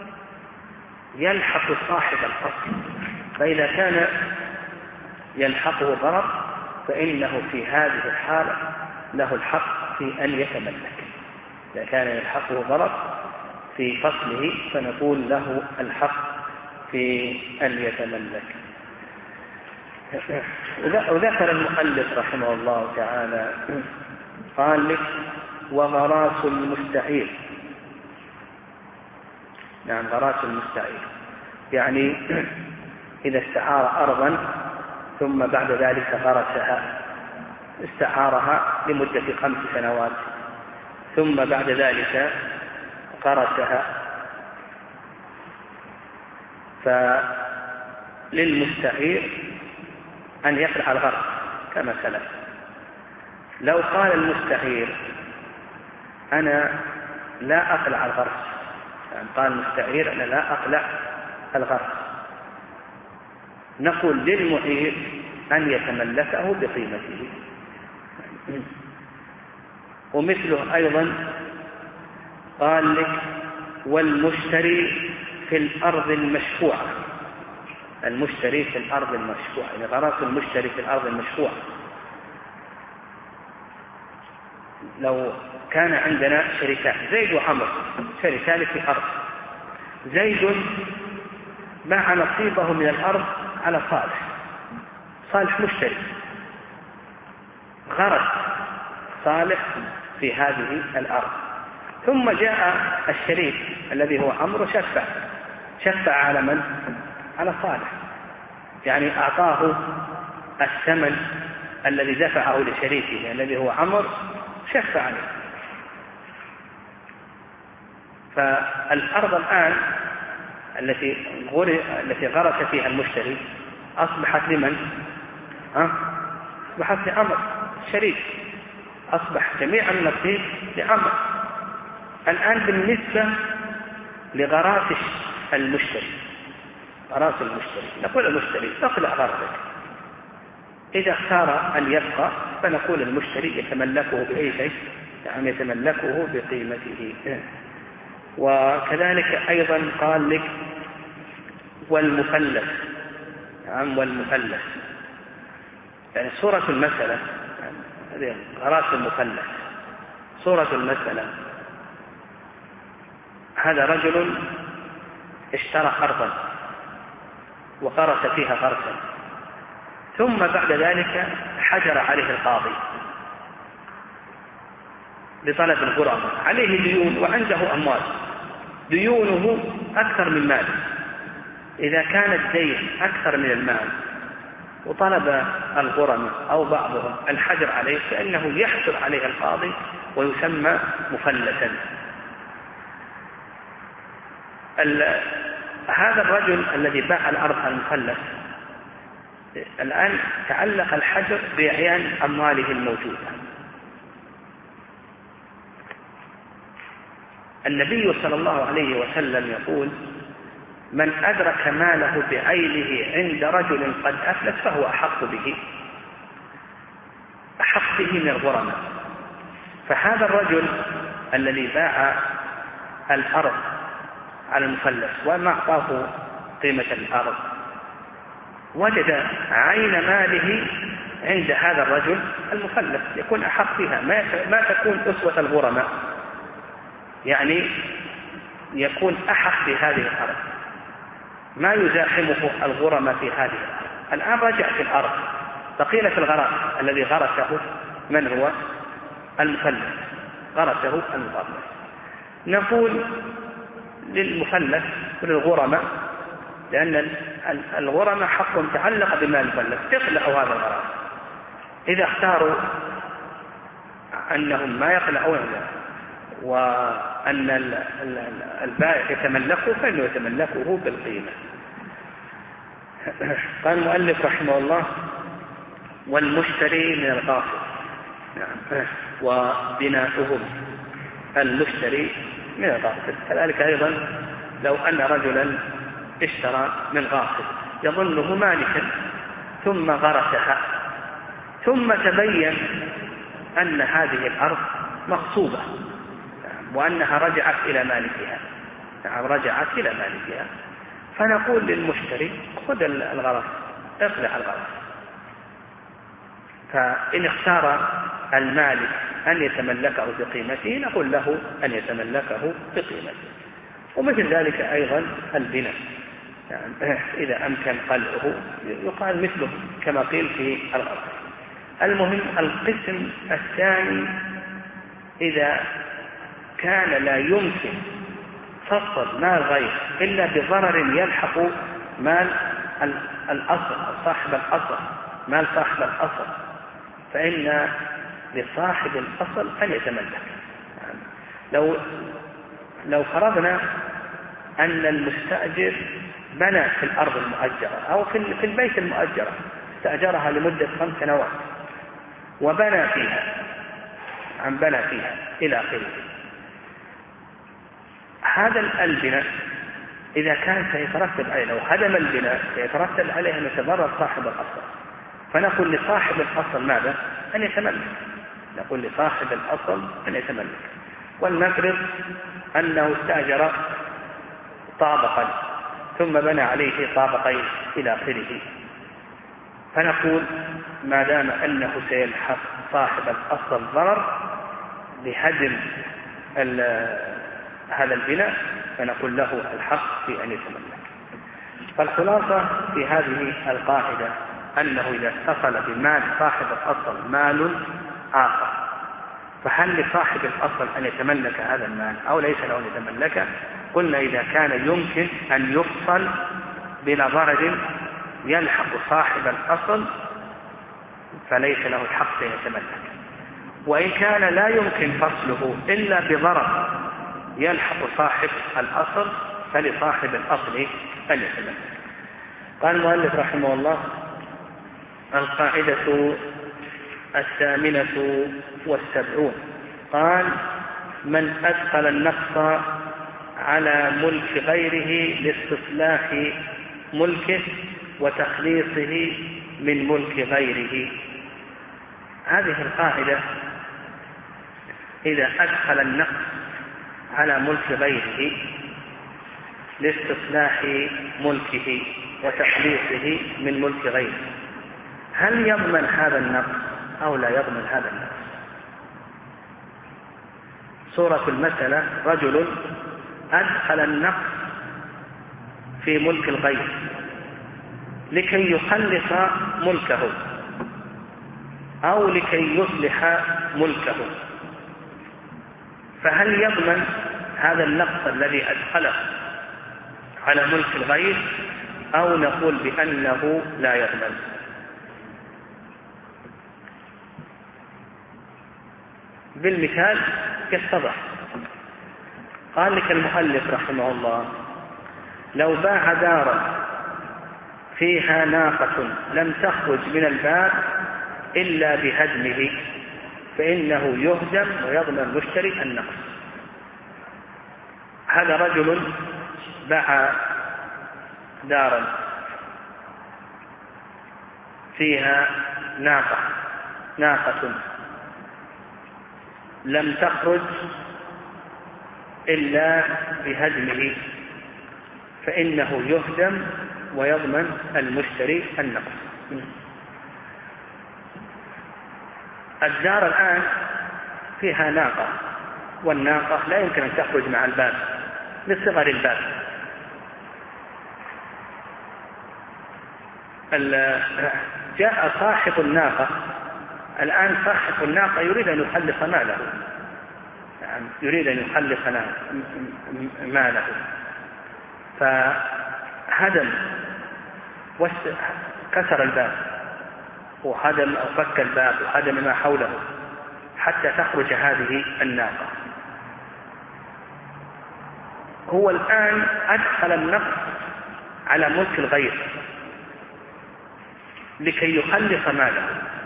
يلحق صاحب الأصل، فإذا كان يلحقه ضرر فإنه في هذه الحالة له الحق في أن يتملك. إذا كان يلحقه ضرر في فصله فنقول له الحق في أن يتملك. وذكر المؤلف رحمه الله تعالى قال لك وغراس المستعير، نعم غراس المستعير يعني إذا استعار أرضا ثم بعد ذلك غرسها، استعارها لمدة خمس سنوات ثم بعد ذلك غرسها، فللمستعير أن يقلع الغرس كما سلف. لو قال المستعير أنا لا أقلع الغرس، يعني قال المستعير أنا لا أقلع الغرس، نقول للمعير أن يتملكه بقيمته. ومثله أيضا قال لك والمشتري في الأرض المشفوعة، المشتري في الأرض المشفوعة يعني غراس المشتري في الأرض المشفوعة. لو كان عندنا شركات زيد وعمر، شركان في أرض، زيد باع نصيبه من الأرض على صالح، صالح مشتري، غرس صالح في هذه الأرض، ثم جاء الشريك الذي هو عمرو شفع شفع على من؟ على صالح، يعني أعطاه الثمن الذي دفعه لشريكه الذي هو عمرو، شفع عليه. فالأرض الآن التي التي غرس فيها المشتري أصبحت لمن؟ ها؟ أصبحت لعمرو الشريك، أصبح جميع النصيب لعمرو. الآن بالنسبة لغراس المشتري، غراس المشتري نقول المشتري اقلع غرسك، إذا اختار أن يبقى فنقول المشتري يتملكه بأي شيء، يعني يتملكه بقيمته. وكذلك أيضا قال لك والمفلس، نعم والمفلس، يعني صورة المسألة هذه غراس المفلس. صورة المسألة هذا رجل اشترى أرضا وغرس فيها غرسا، ثم بعد ذلك حجر عليه القاضي بطلب الغرماء، عليه ديون وعنده أموال، ديونه أكثر من ماله. إذا كان الدين أكثر من المال وطلب الغرماء أو بعضهم الحجر عليه فإنه يحجر عليه القاضي ويسمى مفلسا. هذا الرجل الذي باع الأرض المفلس الآن تعلق الحجر بإعيان أمواله الموجودة. النبي صلى الله عليه وسلم يقول من أدرك ماله بعينه عند رجل قد أفلس فهو أحق به أحق به من الغرماء. فهذا الرجل الذي باع الأرض على المفلس وما أعطاه قيمة الأرض وجد عين ماله عند هذا الرجل المفلس، يكون أحق بها، ما تكون أسوة الغرماء، يعني يكون أحق بهذه الأرض، ما يزاحمه الغرماء في هذه الأرض. الآن رجع في الأرض بقيلة الغراس الذي غرسه من هو؟ المفلس، غرسه المفلس. نقول للمفلس وللغرماء، لأن الغرماء حق تعلق بمال المفلس، اقلعوا هذا الغراس. إذا اختاروا أنهم ما يقلعون وأن البائع يتملكه فإنه يتملكه بالقيمة. قال المؤلف رحمه الله والمشتري من الغاصب، نعم، وبناؤهم المشتري من الغاصب. كذلك أيضا لو أن رجلا اشترى من غاصب يظنه مالكا ثم غرسها ثم تبين أن هذه الأرض مغصوبة وأنها رجعت إلى مالكها، نعم رجعت إلى مالكها، فنقول للمشتري خذ الغرس، اقلع الغرس. فإن اختار المالك أن يتملكه بقيمته نقول له أن يتملكه بقيمته. ومثل ذلك أيضا البناء، يعني إذا أمكن قلعه يقال مثله كما قيل في الغرس. المهم القسم الثاني إذا كان لا يمكن فصل مال غير إلا بضرر يلحق مال الأصل أو صاحب الأصل، مال صاحب الأصل، فإن لصاحب الأصل أن يتملك. يعني لو لو فرضنا أن المستأجر بنى في الأرض المؤجرة أو في البيت المؤجرة، استأجرها لمدة خمس سنوات وبنى فيها، عن بنى فيها إلى آخره، هذا البناء إذا كان سيترتب عليه، لو هدم البناء سيترتب عليه أن يتضرر صاحب الأصل، فنقول لصاحب الأصل ماذا؟ أن يتملك. نقول لصاحب الأصل أن يتملك. ولنفرض أنه استأجر طابقا ثم بنى عليه طابقين إلى آخره، فنقول ما دام أنه سيلحق صاحب الأصل ضرر بهدم هذا البناء فنقول له الحق في أن يتملك. فالخلاصة في هذه القاعدة أنه إذا اتصل بمال صاحب الأصل مال آخر، فهل لصاحب الأصل أن يتملك هذا المال أو ليس له أن يتملكه؟ قلنا إذا كان يمكن أن يفصل بلا ضرر يلحق صاحب الأصل فليس له الحق أن يتملك، وإن كان لا يمكن فصله إلا بضرر يلحق صاحب الأصل فلصاحب الأصل أن يتملك. قال المؤلف رحمه الله القاعدة الثامنة والسبعون، قال من أدخل النقص على ملك غيره لاستصلاح ملكه وتخليصه من ملك غيره. هذه القاعدة إذا أدخل النقص على ملك غيره لاستصلاح ملكه وتخليصه من ملك غيره، هل يضمن هذا النقص أو لا يضمن هذا النقص؟ صورة المسألة: رجل أدخل النقص في ملك الغير لكي يخلص ملكه أو لكي يصلح ملكه، فهل يضمن هذا النقص الذي أدخله على ملك الغير أو نقول بأنه لا يضمن؟ بالمثال يتضح. قال لك المؤلف رحمه الله: لو باع دارا فيها ناقة لم تخرج من الباب إلا بهدمه فإنه يهدم ويضمن المشتري النقص. هذا رجل باع دارا فيها ناقة ناقة لم تخرج إلا بهدمه فإنه يهدم ويضمن المشتري النقص. الدار الآن فيها ناقة، والناقة لا يمكن أن تخرج مع الباب لصغر الباب. جاء صاحب الناقة الآن، صاحب الناقة يريد أن يخلص ماله، يعني يريد أن يخلص ماله، فهدم كسر الباب وهدم أو فك الباب وهدم ما حوله حتى تخرج هذه الناقة. هو الآن أدخل النقص على ملك الغير لكي يخلص ماله،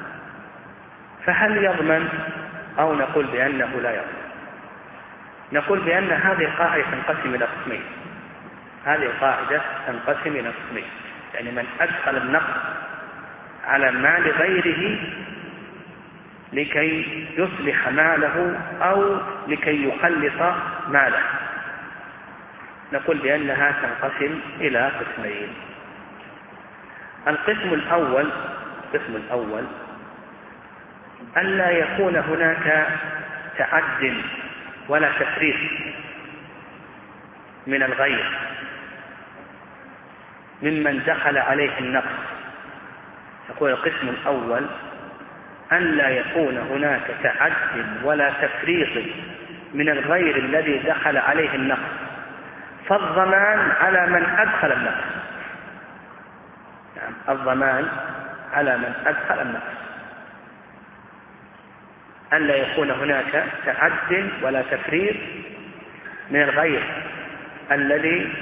فهل يضمن أو نقول بأنه لا يضمن؟ نقول بأن هذه القاعدة تنقسم إلى قسمين. هذه القاعدة تنقسم إلى قسمين، يعني من أدخل النقص على مال غيره لكي يصلح ماله أو لكي يخلص ماله، نقول بأنها تنقسم إلى قسمين. القسم الأول القسم الأول ألا يكون هناك تعد ولا تفريط من الغير ممن دخل عليه النقص. يقول القسم الأول ألا يكون هناك تعد ولا تفريط من الغير الذي دخل عليه النقص، فالضمان على من أدخل النقص، يعني الضمان على من أدخل النقص. ألا يكون هناك تعد ولا تفريط من الغير الذي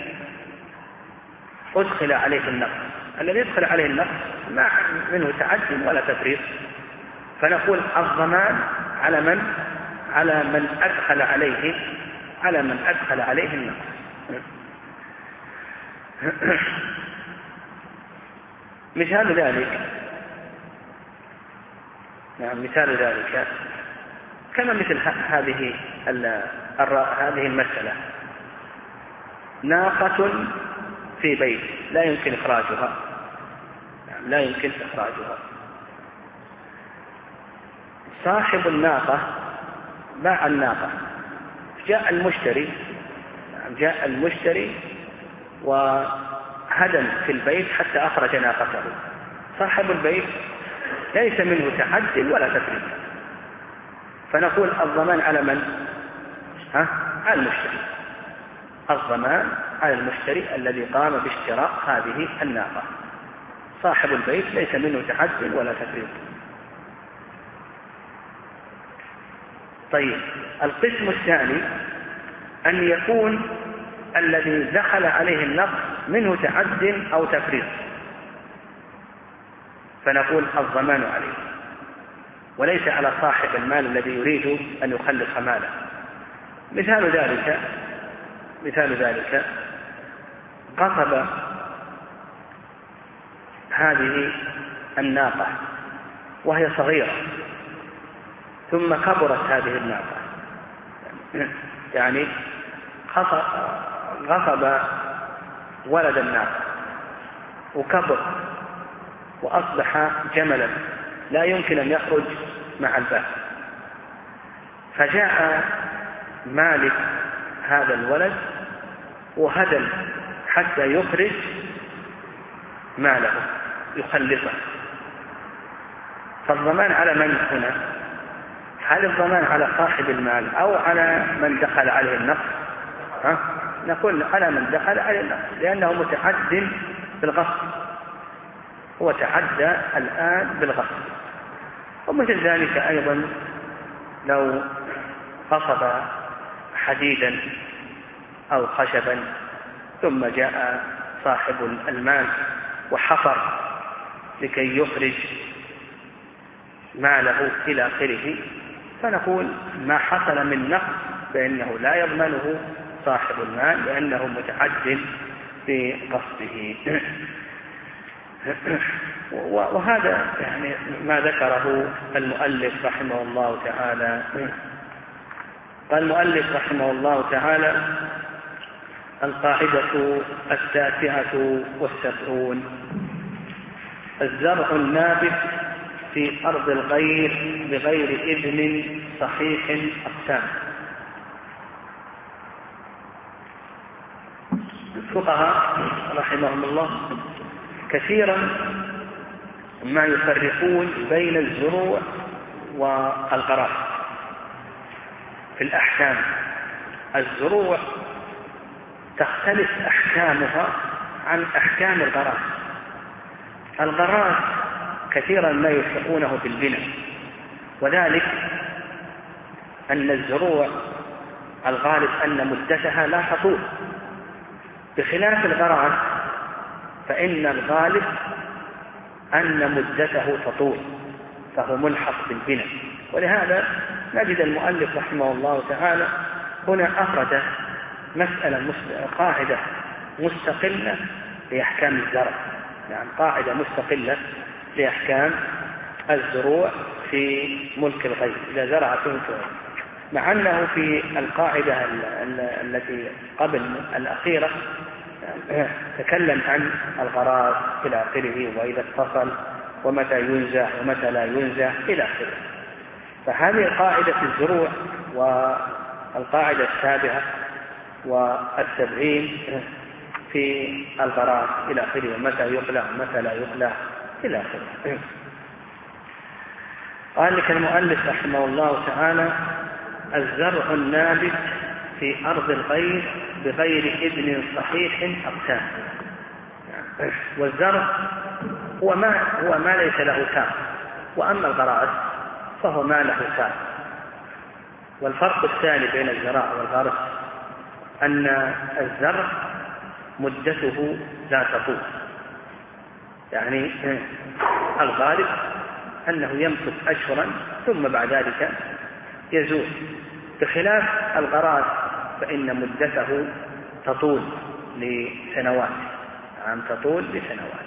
أدخل عليه النقص. الذي يدخل عليه النقص ما منه تعد ولا تفريط، فنقول الضمان على من على من أدخل عليه على من أدخل عليه النقص. مثال ذلك نعم مثال ذلك كما مثل هذه هذه المسألة: ناقة في بيت لا يمكن إخراجها، لا يمكن إخراجها. صاحب الناقة باع الناقة، جاء المشتري جاء المشتري وهدم في البيت حتى أخرج ناقته. صاحب البيت ليس منه تعد ولا تفريط، فنقول الضمان على من؟ ها؟ على المشتري. الضمان على المشتري الذي قام باشتراء هذه الناقة. صاحب البيت ليس منه تعد ولا تفريط. طيب، القسم الثاني أن يكون الذي دخل عليه النقص منه تعد أو تفريط، فنقول الضمان عليه وليس على صاحب المال الذي يريد أن يخلص ماله. مثال ذلك مثال ذلك قصب هذه الناقة وهي صغيرة، ثم كبرت هذه الناقة، يعني غصب ولد الناقة وكبر وأصبح جملا لا يمكن أن يخرج مع الباب، فجاء مالك هذا الولد وهدم حتى يخرج ماله يخلصه. فالضمان على من هنا؟ هل الضمان على صاحب المال أو على من دخل عليه النقص؟ ها؟ نقول على من دخل عليه النقص، لأنه متعد بالغصب، هو تعدى الآن بالغصب. ومثل ذلك أيضا لو غصب حديدا أو خشبا ثم جاء صاحب المال وحفر لكي يخرج ماله إلى آخره، فنقول ما حصل من نقص فإنه لا يضمنه صاحب المال لأنه متعد بقصده. وهذا يعني ما ذكره المؤلف رحمه الله تعالى. قال المؤلف رحمه الله تعالى: القاعدة التاسعة والسبعون: الزرع النابت في أرض الغير بغير إذن صحيح أقسام. الفقهاء رحمهم الله كثيرا ما يفرقون بين الزروع والغرائز في الأحكام. الزروع تختلف أحكامها عن أحكام الغرائز. الغرائز كثيرا ما يلحقونه بالبناء، وذلك أن الزروع الغالب أن مدتها لا تطول، بخلاف الغرائز فإن الغالب أن مدته تطول، فهو ملحق بالبناء. ولهذا نجد المؤلف رحمه الله تعالى هنا أفرد مسألة قاعدة مستقلة لأحكام الزرع، يعني قاعدة مستقلة لأحكام الزروع في ملك الغير إذا زرع فيه، مع أنه في القاعدة التي قبل الأخيرة تكلم عن الغراض إلى آخره، وإذا اتصل ومتى ينزع ومتى لا ينزع إلى آخره. فهذه قاعدة الزروع والقاعدة السابعة والسبعين في الغراض إلى آخره، ومتى يقلع ومتى لا يقلع إلى آخره. قال لك المؤلف رحمه الله تعالى: الزرع النابت في أرض الغير بغير إذن صحيح أقسام. والزرع هو ما, هو ما ليس له ساق، وأما الغرائز فهو ما له ساق. والفرق الثاني بين الزراع والغرس أن الزرع مدته لا تطول، يعني الغالب أنه يمكث أشهرا ثم بعد ذلك يزول، بخلاف الغراس فإن مدته تطول لسنوات، عام تطول لسنوات.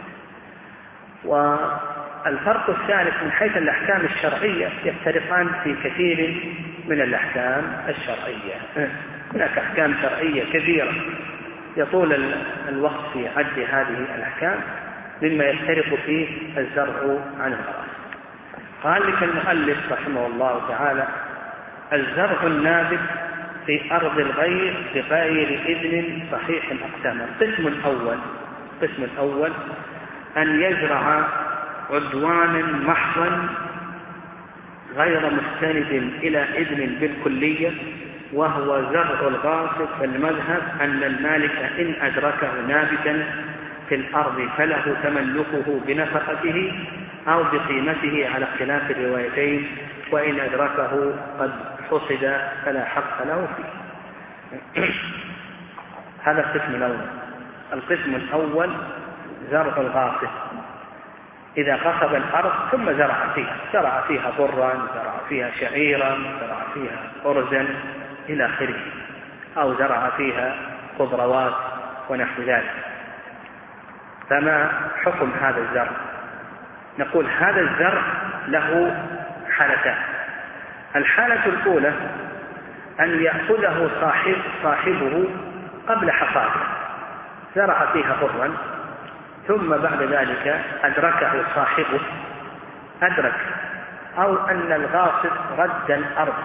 والفرق الثالث من حيث الأحكام الشرعية يفترقان في كثير من الأحكام الشرعية. هناك أحكام شرعية كثيرة يطول الوقت في عد هذه الأحكام، مما يفترق فيه الزرع عن الغراس. قال لك المؤلف رحمه الله تعالى: الزرع النابت في أرض الغير بغير إذن صحيح أقسام. القسم الأول القسم الأول أن يزرع عدوانا محضا غير مستند إلى إذن بالكلية، وهو زرع الغاصب. فالمذهب أن المالك إن أدركه نابتا في الأرض فله تملكه بنفقته أو بقيمته على اختلاف الروايتين، وإن أدركه قد حصد فلا حق له فيه. هذا القسم الأول. القسم الأول زرع الغاصب، إذا غصب الأرض ثم زرع فيها، زرع فيها برا، زرع فيها شعيرا، زرع فيها أرزا إلى آخره، أو زرع فيها خضروات ونحو ذلك. فما حكم هذا الزرع؟ نقول هذا الزرع له حالتان. الحالة الأولى أن يأخذه صاحب صاحبه قبل حصاده، زرع فيها برا ثم بعد ذلك أدركه صاحبه أدرك أو أن الغاصب رد الأرض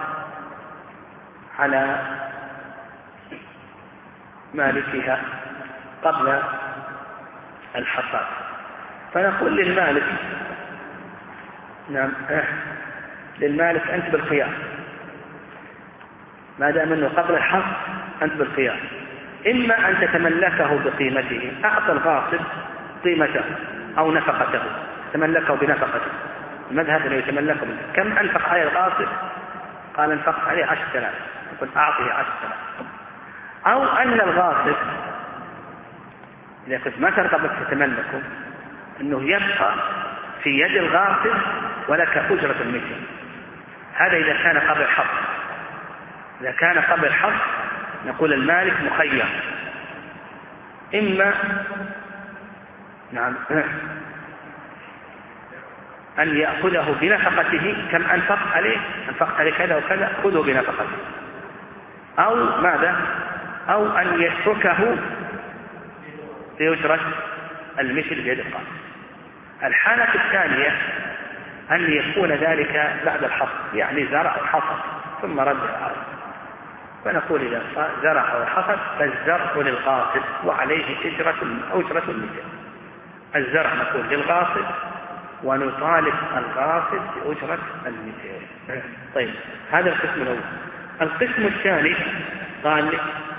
على مالكها قبل الحصاد، فنقول للمالك نعم للمالك أنت بالخيار، ما دام أنه قبل الحصد أنت بالخيار، إما أن تتملكه بقيمته، أعطى الغاصب قيمته أو نفقته، تملكه بنفقته، المذهب أنه يتملكه منه. كم أنفق عليه الغاصب؟ قال انفق عليه عشر آلاف، يقول أعطيه عشر آلاف. أو أن الغاصب إذا كنت ما ترغب تتملكه أنه يبقى في يد الغاصب ولك أجرة المثل. هذا إذا كان قبل الحصد. إذا كان قبل الحصد نقول المالك مخير، إما نعم أن يأخذه بنفقته، كم أنفق عليه، أنفقت عليه كذا وكذا، خذه بنفقته، أو ماذا، أو أن يتركه بأجرة المثل بيد القاضي. الحالة الثانية أن يكون ذلك بعد الحصد، يعني زرع وحصد ثم رد الأرض، فنقول إذا زرع وحصد فالزرع للغاصب وعليه أجرة أجرة المثل. الزرع نقول للغاصب ونطالب الغاصب بأجرة المثل. طيب هذا القسم الأول. القسم الثاني قال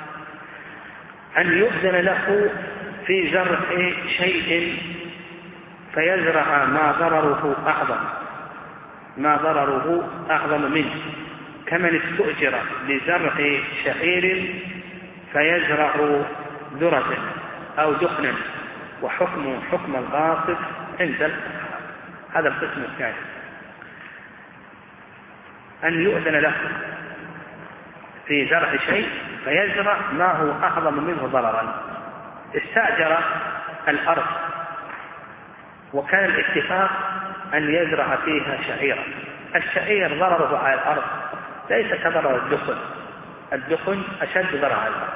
أن يؤذن له في زرع شيء فيزرع ما ضرره أعظم ما ضرره أعظم منه، كمن استؤجر لزرع شعير فيزرع ذرة أو دخنا وحكم حكم الغاصب عند الأصحاب. هذا القسم الثاني، أن يؤذن له في زرع شيء فيزرع ما هو أعظم منه ضررا. استأجر الأرض وكان الاتفاق أن يزرع فيها شعيرا. الشعير ضرره على الأرض ليس كضرر الدخن، الدخن أشد ضرر على الأرض،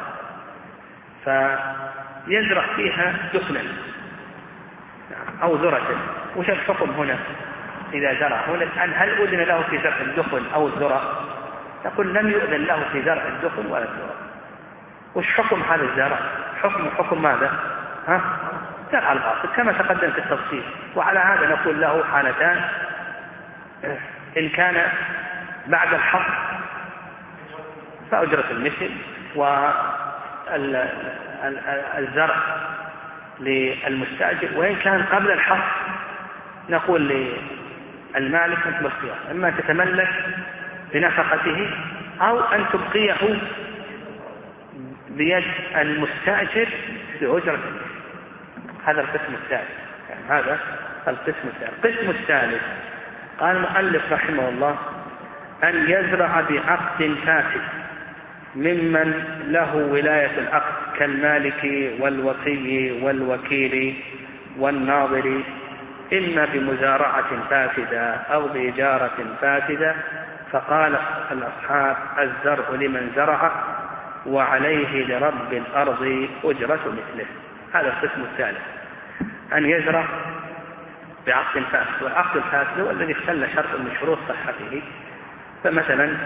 فيزرع فيها دخنا أو ذرة. وش الحكم هنا إذا زرع هنا؟ هل أذن له في زرع الدخن أو الذرة؟ نقول لم يؤذن له في زرع الدخن ولا الذرة. وش حكم هذا الزرع؟ حكم حكم ماذا؟ ها؟ زرع الغاصب كما تقدم في التفصيل. وعلى هذا نقول له حالتان: إن كان بعد الحصد فأجرة المثل والزرع للمستأجر، وإن كان قبل الحصد نقول للمالك أنت بالخيار، إما تتملك بنفقته أو أن تبقيه بيد المستأجر بأجرة المثل. هذا القسم الثالث، يعني هذا القسم الثالث. القسم الثالث قال المؤلف رحمه الله: أن يزرع بعقد فاسد ممن له ولاية العقد كالمالك والوصي والوكيل والناظر، إما بمزارعة فاسدة أو بإجارة فاسدة، فقال الأصحاب: الزرع لمن زرع وعليه لرب الأرض أجرة مثله. هذا القسم الثالث، أن يزرع بعقد فاسد. والعقد الفاسد هو الذي اختل شرط من شروط صحته. فمثلا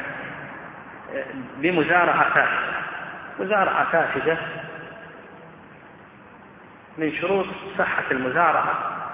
بمزارعة فاسدة، مزارعة فاسدة من شروط صحة المزارعة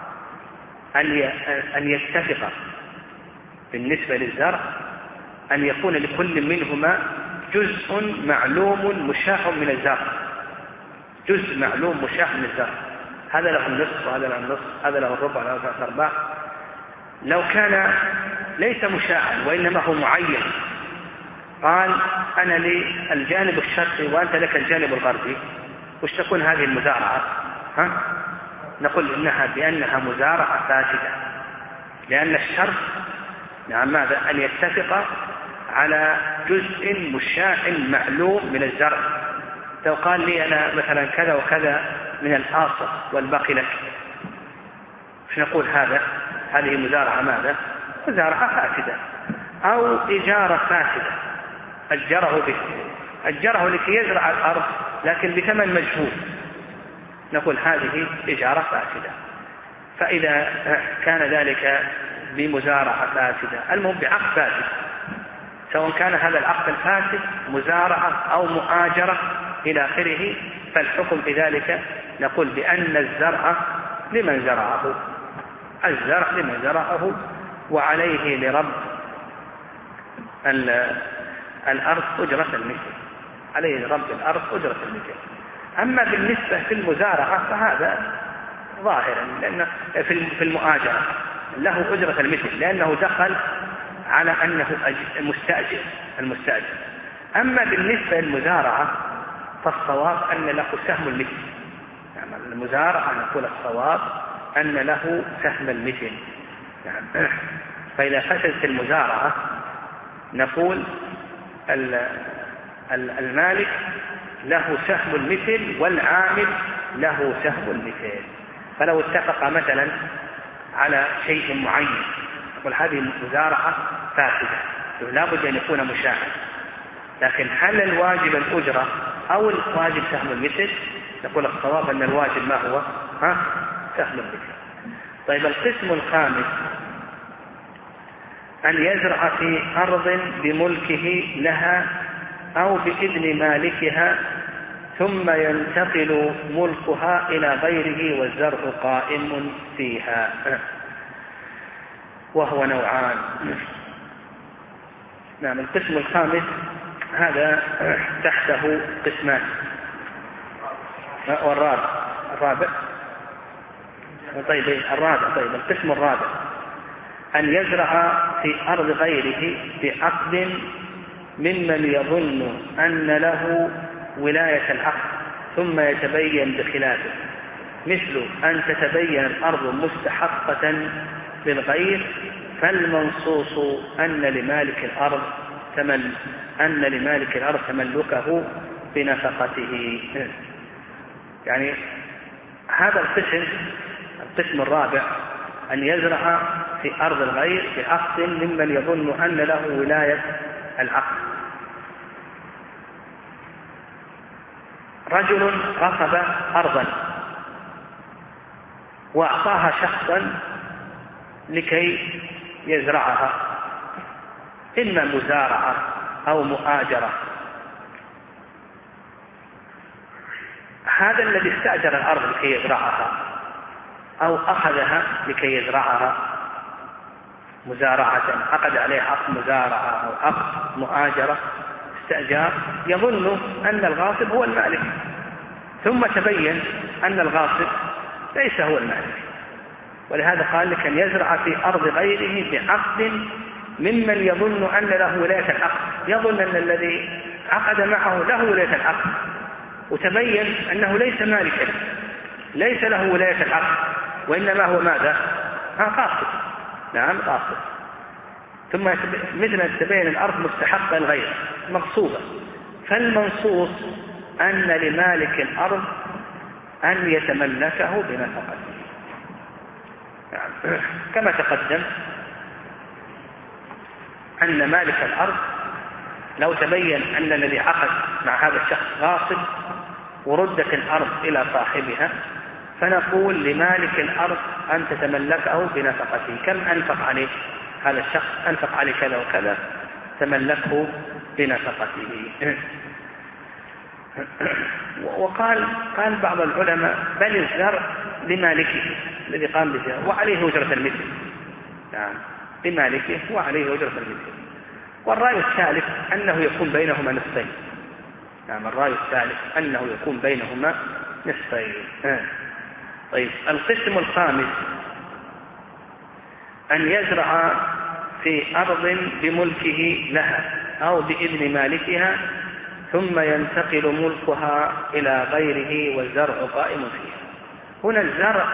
أن يتفق بالنسبة للزرع أن يكون لكل منهما جزء معلوم مشاع من الزرع، جزء معلوم مشاع من الزرع، هذا له النصف وهذا له النصف، هذا له الربع وهذا له ثلاثة أرباع. لو كان ليس مشاعا وإنما هو معين، قال أنا لي الجانب الشرقي وأنت لك الجانب الغربي، وش تكون هذه المزارعة؟ ها؟ نقول إنها بأنها مزارعة فاسدة، لأن الشرط نعم ماذا؟ أن يتفق على جزء مشاع معلوم من الزرع. لو قال لي أنا مثلا كذا وكذا من الآصل والباقي لك، مش نقول هذا هذه مزارعة ماذا؟ مزارعة فاسدة أو إجارة فاسدة أجره به أجره لكي يزرع الأرض لكن بثمن مجهول، نقول هذه إجارة فاسدة. فإذا كان ذلك بمزارعة فاسدة المهم بعقد فاسد، سواء كان هذا العقد الفاسد مزارعة أو مؤاجرة إلى آخره، فالحكم في ذلك نقول بأن الزرع لمن زرعه، الزرع لمن زرعه وعليه لرب الأرض أجرة المثل، عليه لرب الأرض أجرة المثل. أما بالنسبة في المزارعة فهذا ظاهرا لأن في المؤاجرة له أجرة المثل لأنه دخل على أنه مستأجر المستأجر. أما بالنسبة للمزارعة فالصواب أن له سهم المثل، يعني المزارعة نقول الصواب أن له سهم المثل. يعني فإذا فسدت المزارعة نقول المالك له سهم المثل والعامل له سهم المثل. فلو اتفق مثلا على شيء معين نقول هذه المزارعة فاسدة لا بد أن يكون مشاعر، لكن هل الواجب الأجرة أو الواجب سهم المثل؟ نقول الصواب أن الواجب ما هو؟ ها؟ سهم المثل. طيب القسم الخامس أن يزرع في أرض بملكه لها أو بإذن مالكها ثم ينتقل ملكها إلى غيره والزرع قائم فيها، وهو نوعان. نعم القسم الخامس هذا تحته قسمان، والرابع الرابع طيب الرابع طيب القسم الرابع أن يزرع في أرض غيره بعقد ممن يظن أن له ولاية العقد ثم يتبين بخلافه، مثل أن تتبين الأرض مستحقة للغير فالمنصوص أن لمالك الأرض تمل أن لمالك الأرض تملكه بنفقته. يعني هذا القسم القسم الرابع أن يزرع في أرض الغير بعقد ممن يظن أن له ولاية العقد. رجل غصب أرضا وأعطاها شخصا لكي يزرعها، إما مزارعة أو مؤاجرة. هذا الذي استأجر الأرض لكي يزرعها أو أخذها لكي يزرعها مزارعة، عقد عليه عقد مزارعة أو عقد مؤاجرة استئجار، يظن أن الغاصب هو المالك، ثم تبين أن الغاصب ليس هو المالك، ولهذا قال لك أن يزرع في أرض غيره بعقد ممن يظن أن له ولاية العقد، يظن أن الذي عقد معه له ولاية العقد، وتبين أنه ليس مالكا، ليس له ولاية العقد، وإنما هو ماذا؟ غاصب. نعم غاصب. ثم مثل تبين الأرض مستحقة الغير مغصوبة، فالمنصوص أن لمالك الأرض أن يتملكه بنفقته. يعني كما تقدم أن مالك الأرض لو تبين أن الذي عقد مع هذا الشخص غاصب وردت الأرض إلى صاحبها، فنقول لمالك الأرض أن تتملكه بنفقته. كم أنفق عليه هذا الشخص؟ أنفق عليه كذا وكذا، تملكه بنفقته. وقال قال بعض العلماء بل الزرع لمالكه الذي قام بالزرع وعليه أجرة المثل، يعني لمالكه وعليه أجرة المثل. والرأي الثالث أنه يكون بينهما نصفين، يعني الرأي الثالث أنه يكون بينهما نصفين. طيب القسم الخامس أن يزرع في أرض بملكه لها أو بإذن مالكها ثم ينتقل ملكها إلى غيره والزرع قائم فيها. هنا الزرع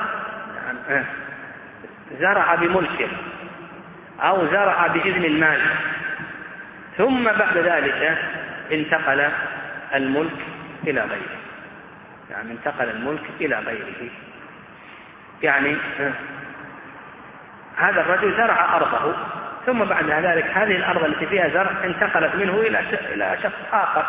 زرع بملكه أو زرع بإذن المالك، ثم بعد ذلك انتقل الملك إلى غيره، يعني انتقل الملك إلى غيره. يعني هذا الرجل زرع أرضه، ثم بعد ذلك هذه الأرض التي فيها زرع انتقلت منه إلى شخص آخر،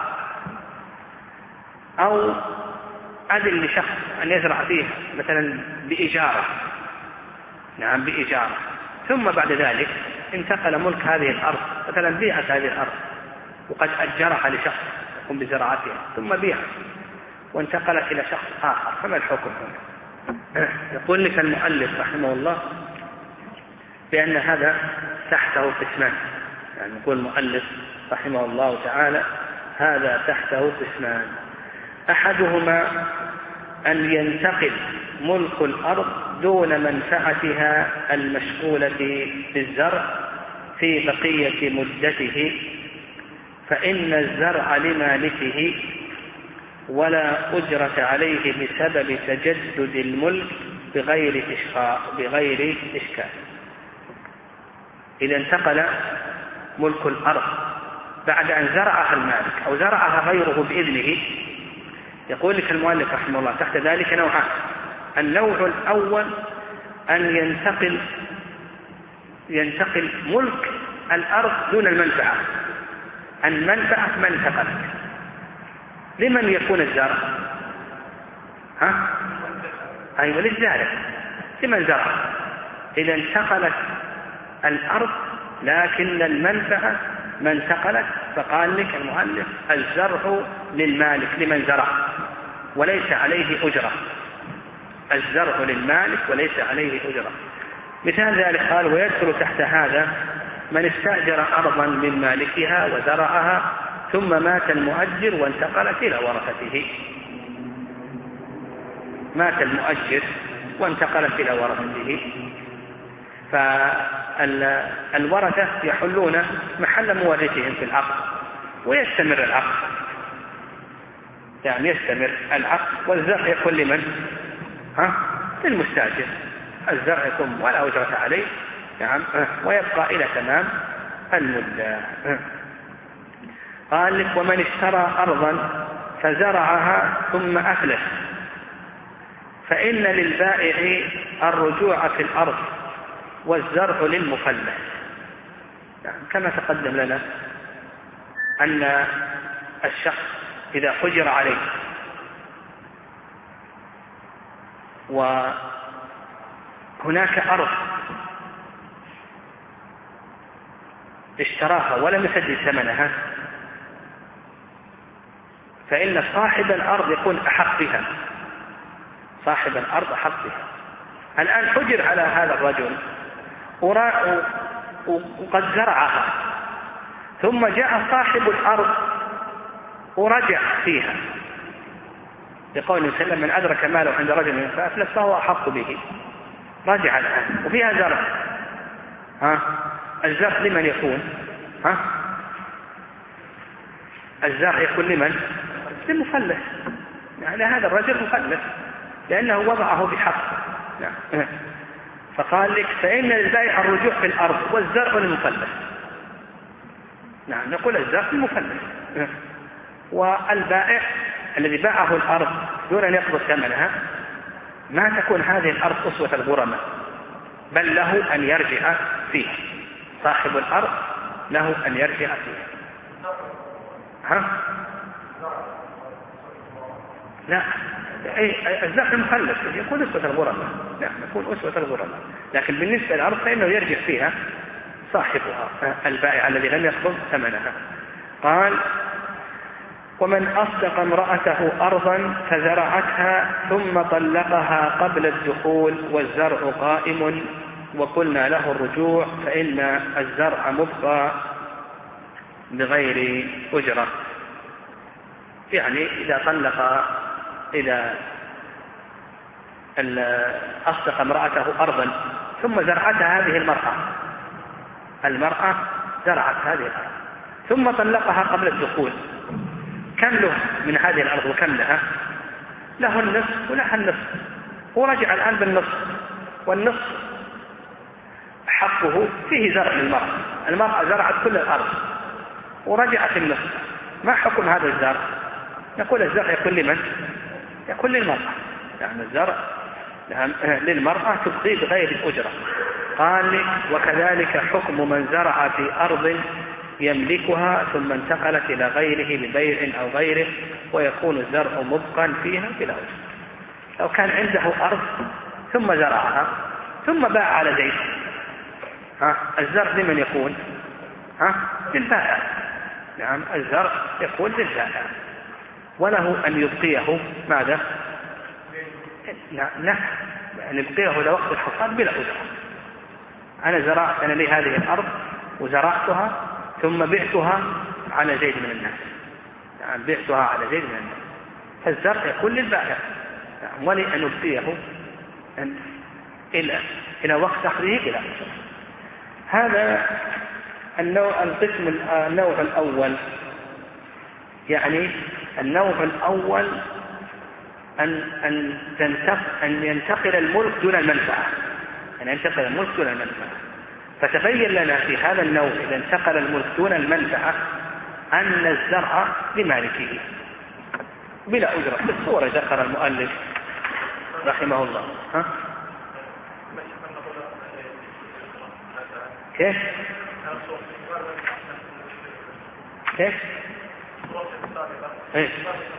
أو أذن لشخص أن يزرع فيها مثلا بإجارة، نعم بإجارة، ثم بعد ذلك انتقل ملك هذه الأرض، مثلا بيعت هذه الأرض وقد أجرها لشخص يقوم بزراعتها، ثم بيعت وانتقلت إلى شخص آخر، فما الحكم هنا؟ يقول لك المؤلف رحمه الله بأن هذا تحته قسمان، يعني يقول المؤلف رحمه الله تعالى هذا تحته قسمان: أحدهما أن ينتقل ملك الأرض دون منفعتها المشغولة بالزرع في بقية مدته، فإن الزرع لمالكه ولا أجرة عليه بسبب تجدد الملك بغير إشكال بغير إشكال. إذا انتقل ملك الأرض بعد أن زرعها المالك أو زرعها غيره بإذنه، يقول لك المؤلف رحمه الله تحت ذلك نوعان: النوع الأول أن ينتقل ينتقل ملك الأرض دون المنفعة، المنفعة ما انتقلت. لمن يكون الزرع؟ ها؟ أيوة للزارع، لمن زرع. إذا انتقلت الأرض لكن المنفعة ما انتقلت، فقال لك المؤلف الزرع للمالك لمن زرع وليس عليه أجرة، الزرع للمالك وليس عليه أجرة. مثال ذلك قال: ويدخل تحت هذا من استأجر أرضا من مالكها وزرعها ثم مات المؤجر وانتقلت إلى ورثته. مات المؤجر وانتقلت إلى ورثته، فالورثة يحلون محل مورثهم في العقد ويستمر العقد، يعني يستمر العقد، والزرع يكون لمن؟ ها؟ للمستأجر، الزرع يكون ولا أجرة عليه، نعم، ويبقى إلى تمام المدة. قال لك: ومن اشترى أرضا فزرعها ثم أفلس فإن للبائع الرجوع في الأرض والزرع للمفلس. يعني كما تقدم لنا أن الشخص إذا حجر عليه وهناك أرض اشتراها ولم يسدد ثمنها، فإن صاحب الأرض يكون أحق بها، صاحب الأرض أحق بها. الآن حجر على هذا الرجل وقد زرعها، ثم جاء صاحب الأرض ورجع فيها، يقول النبي صلى الله عليه وسلم: من أدرك ماله عند رجل فأفلس فهو أحق به. رجع الآن وفيها زرع، ها؟ الزرع لمن يكون؟ ها؟ الزرع يكون لمن؟ للمفلس، يعني هذا الرجل مفلس لأنه وضعه بحق. نعم. فقال لك: فإن للبائع الرجوع في الأرض والزرع للمفلس. نعم، نقول الزرع للمفلس، والبائع الذي باعه الأرض دون أن يقبض ثمنها ما تكون هذه الأرض أسوة الغرماء، بل له أن يرجع فيها، صاحب الأرض له أن يرجع فيها. ها؟ لا، الزرع المخلف يكون أسوة الغرماء، نعم يكون أسوة الغرماء، لكن بالنسبة للأرض فإنه يرجع فيها صاحبها البائع الذي لم يقبض ثمنها. قال: ومن أصدق امرأته أرضا فزرعتها ثم طلقها قبل الدخول والزرع قائم وقلنا له الرجوع، فإن الزرع مبقى بغير أجرة. يعني إذا طلق إذا أصدق امرأته أرضا ثم زرعتها هذه المرأة المرأة زرعت هذه الأرض ثم طلقها قبل الدخول، كم له من هذه الأرض وكم لها؟ له النصف ولها النصف، ورجع الآن بالنصف، والنصف حقه فيه زرع للمرأة، المرأة زرعت كل الأرض ورجعت النصف، ما حكم هذا الزرع؟ نقول الزرع يكون لمن؟ يكون للمرأة، يعني الزرع للمرأة تبقي بغير الأجرة، قال لك وكذلك حكم من زرع في أرض يملكها ثم انتقلت إلى غيره ببيع أو غيره ويكون الزرع مبقا فيها بلا وجه. لو كان عنده أرض ثم زرعها ثم باع على زيد، ها الزرع لمن يكون؟ ها للبائع. نعم الزرع يكون للبائع وله أن يبقيه ماذا؟ نعم أن يبقيه إلى وقت الحصاد بلا أجرة. أنا زرعت أنا لي هذه الأرض وزرعتها ثم بعتها على زيد من الناس، يعني بعتها على زيد من الناس، فالزرع يكون للبائع ولي أن يبقيه إلى إلى وقت أخذه بلا أجرة. هذا النوع القسم النوع الأول. يعني النوع الأول أن أن تنتقل أن ينتقل الملك دون المنفعة، أن ينتقل الملك دون المنفعة. فتبين لنا في هذا النوع إذا انتقل الملك دون المنفعة أن الزرع لمالكه بلا أجرة بالصورة ذكر المؤلف رحمه الله. ها؟ كيف؟ كيف؟ ايه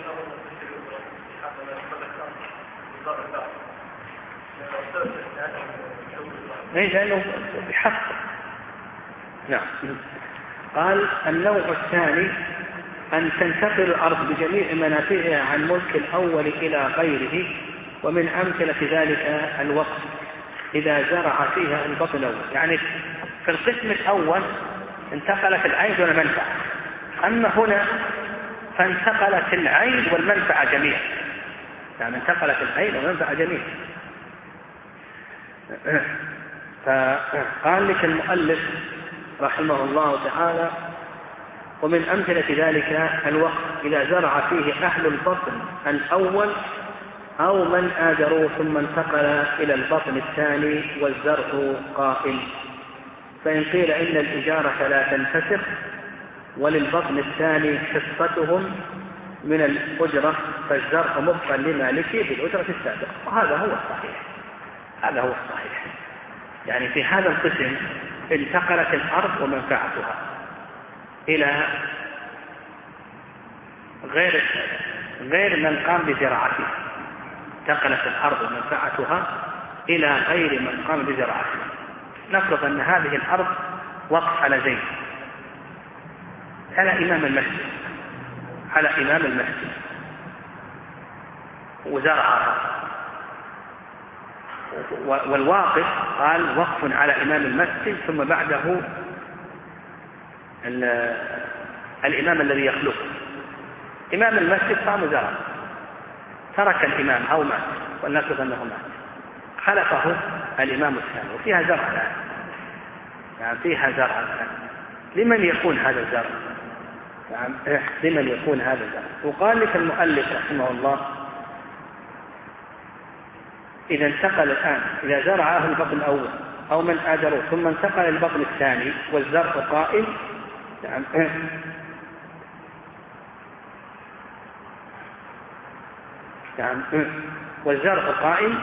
ايه لأنه بحق. نعم. قال النوع الثاني أن تنتقل الأرض بجميع منافعها عن ملك الأول إلى غيره، ومن أمثلة ذلك الوقت إذا زرع فيها البطن الأول. يعني في القسم الأول انتقلت العين دون المنفعة، أما هنا فانتقلت العين والمنفعة جميعا، يعني انتقلت العين والمنفعة جميعا. فقال لك المؤلف رحمه الله تعالى ومن أمثلة ذلك الوقت إذا زرع فيه أهل البطن الأول أو من آجروا ثم انتقل إلى البطن الثاني والزرع قائم، فإن قيل إن الإجارة لا تنفسخ وللبطن الثاني حصتهم من الأجرة فالزرع مبقى لمالكه بالأجرة السابقة، وهذا هو الصحيح. هذا هو الصحيح. يعني في هذا القسم انتقلت الأرض ومنفعتها إلى غير غير من قام بزراعتها، انتقلت الأرض ومنفعتها إلى غير من قام بزراعتها. نفرض أن هذه الأرض وقف على زيد، على إمام المسجد، على إمام المسجد وزرعها، والواقف قال وقف على إمام المسجد ثم بعده الإمام الذي يخلفه. إمام المسجد قام زرع، ترك الإمام أو مات، ولنفرض أنه مات، خلفه الإمام الثاني وفيها زرع الآن، يعني فيها زرع الآن. لمن يكون هذا الزرع؟ يعني لمن يكون هذا الزرع؟ وقال لك المؤلف رحمه الله إذا انتقل الآن إذا زرع أهل البطن الأول أو من آجروا ثم انتقل البطن الثاني والزرع قائم، يعني يعني والزرع قائم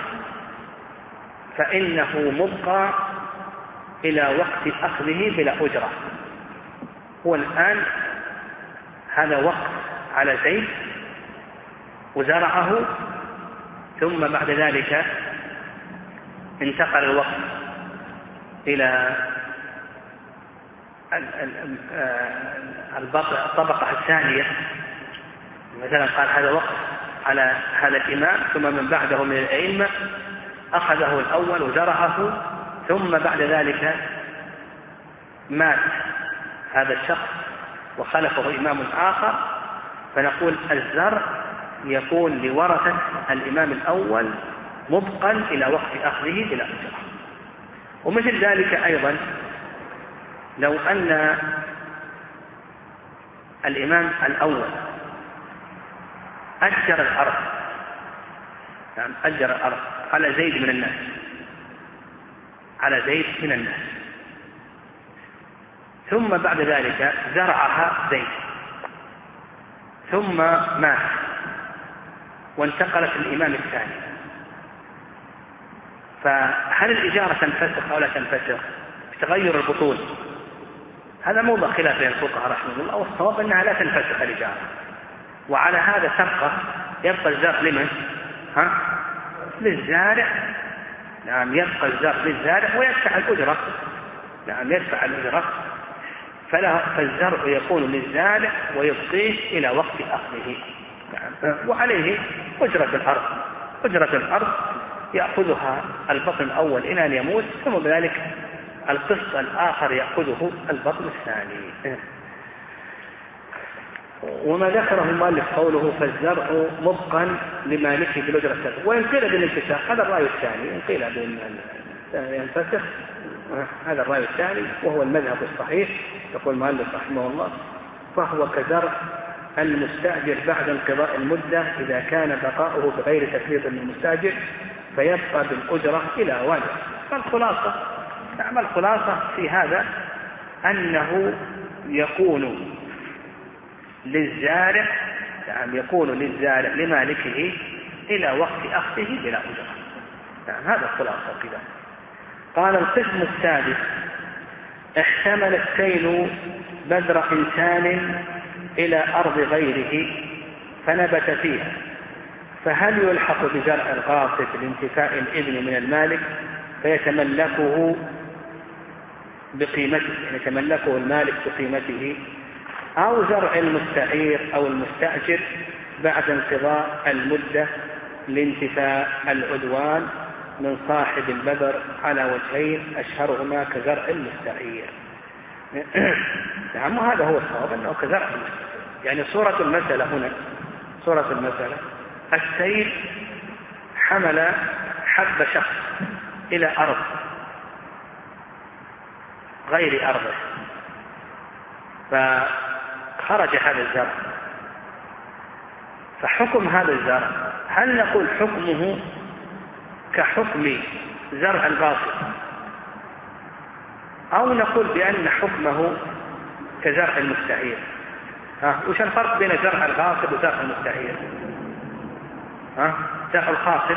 فإنه مبقى إلى وقت أخذه بلا أجرة. هو الآن هذا وقت على زيد وزرعه ثم بعد ذلك انتقل الوقت إلى الطبقة الثانية، مثلا قال هذا وقت على هذا الإمام ثم من بعده من الأئمة أخذه الأول وزرعه ثم بعد ذلك مات هذا الشخص وخلفه إمام آخر، فنقول الزرع يكون لورثة الإمام الأول مبقا إلى وقت أخذه بلا أجرة. ومثل ذلك أيضا لو أن الإمام الأول أجر الأرض، يعني أجر الأرض على زيد من الناس، على زيد من الناس، ثم بعد ذلك زرعها زيد ثم مات وانتقلت الإمام الثاني، فهل الإجارة تنفسخ أو لا تنفسخ بتغير البطول؟ هذا موضع خلاف بين الفقهاء رحمه الله، والصواب أنها لا تنفسخ الإجارة، وعلى هذا تبقى يبقى الزرع لمن؟ ها؟ للزارع. نعم، يبقى الزرع للزارع ويدفع الأجرة. نعم، يدفع الأجرة، فلا فالزرع يكون للزارع ويبقيه إلى وقت أخذه. نعم، وعليه أجرة الأرض. أجرة الأرض يأخذها البطن الأول إلى أن يموت، ثم بذلك القسط الآخر يأخذه البطن الثاني. وما ذكره المؤلف قوله فالزرع مبقا لمالكه بالأجرة الثانية، وإن قيل بالانفساخ هذا الرأي الثاني، إن قيل بالانفساخ هذا الرأي الثاني وهو المذهب الصحيح. يقول المؤلف رحمه الله فهو كزرع المستأجر بعد انقضاء المدة إذا كان بقاؤه بغير تفريط للمستأجر فيبقى بالأجرة إلى أوانه. فالخلاصة نعم الخلاصة في هذا أنه يكون للزارع نعم يكون للزارع لمالكه إلى وقت أخذه بلا أجرة. نعم هذا الخلاصة كذا. قال القسم السادس احتمل السيل بذر إنسان إلى أرض غيره فنبت فيها، فهل يلحق بزرع الغاصب لانتفاء الإذن من المالك فيتملكه بقيمته، يتملكه المالك بقيمته، أو زرع المستعير أو المستأجر بعد انقضاء المدة لانتفاء العدوان من صاحب البذر على وجهين أشهرهما كزرع المستعير. نعم هذا هو الصواب أنه كزرع المستعير. يعني صورة المسألة هنا صورة المسألة السيل حمل حب شخص إلى أرض غير أرضه، فخرج هذا الزرع، فحكم هذا الزرع هل نقول حكمه كحكم زرع الغاصب، أو نقول بأن حكمه كزرع المستعير؟ ها وش الفرق بين زرع الغاصب وزرع المستعير؟ ها زرع الغاصب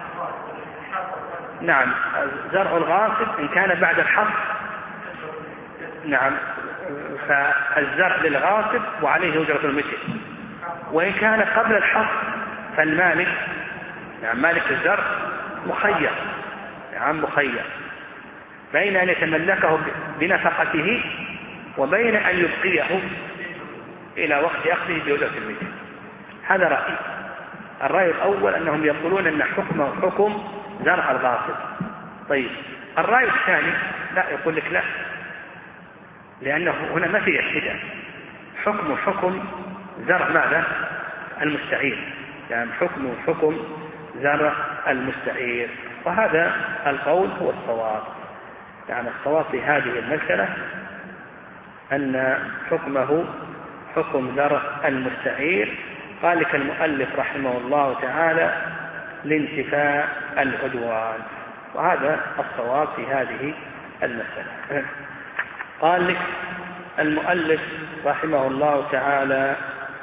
نعم زرع الغاصب إن كان بعد الحصد نعم فالزرع للغاصب وعليه أجرة المثل، وإن كان قبل الحصد فالمالك نعم مالك الزرع مخير نعم مخير بين أن يتملكه بنفقته وبين أن يبقيه إلى وقت أخذه بأجرة المثل. هذا رأي. الرأي الأول أنهم يقولون أن حكمه حكم زرع الغاصب. طيب الرأي الثاني لا، يقول لك لا، لأنه هنا ما في احتجاج، حكم حكم زرع ماذا؟ المستعير، يعني حكم حكم زرع المستعير. وهذا القول هو الصواب. يعني الصواب في هذه المسألة أن حكمه حكم زرع المستعير. قال لك المؤلف رحمه الله تعالى لانتفاء العدوان، وهذا الصواب في هذه المسألة. قال لك المؤلف رحمه الله تعالى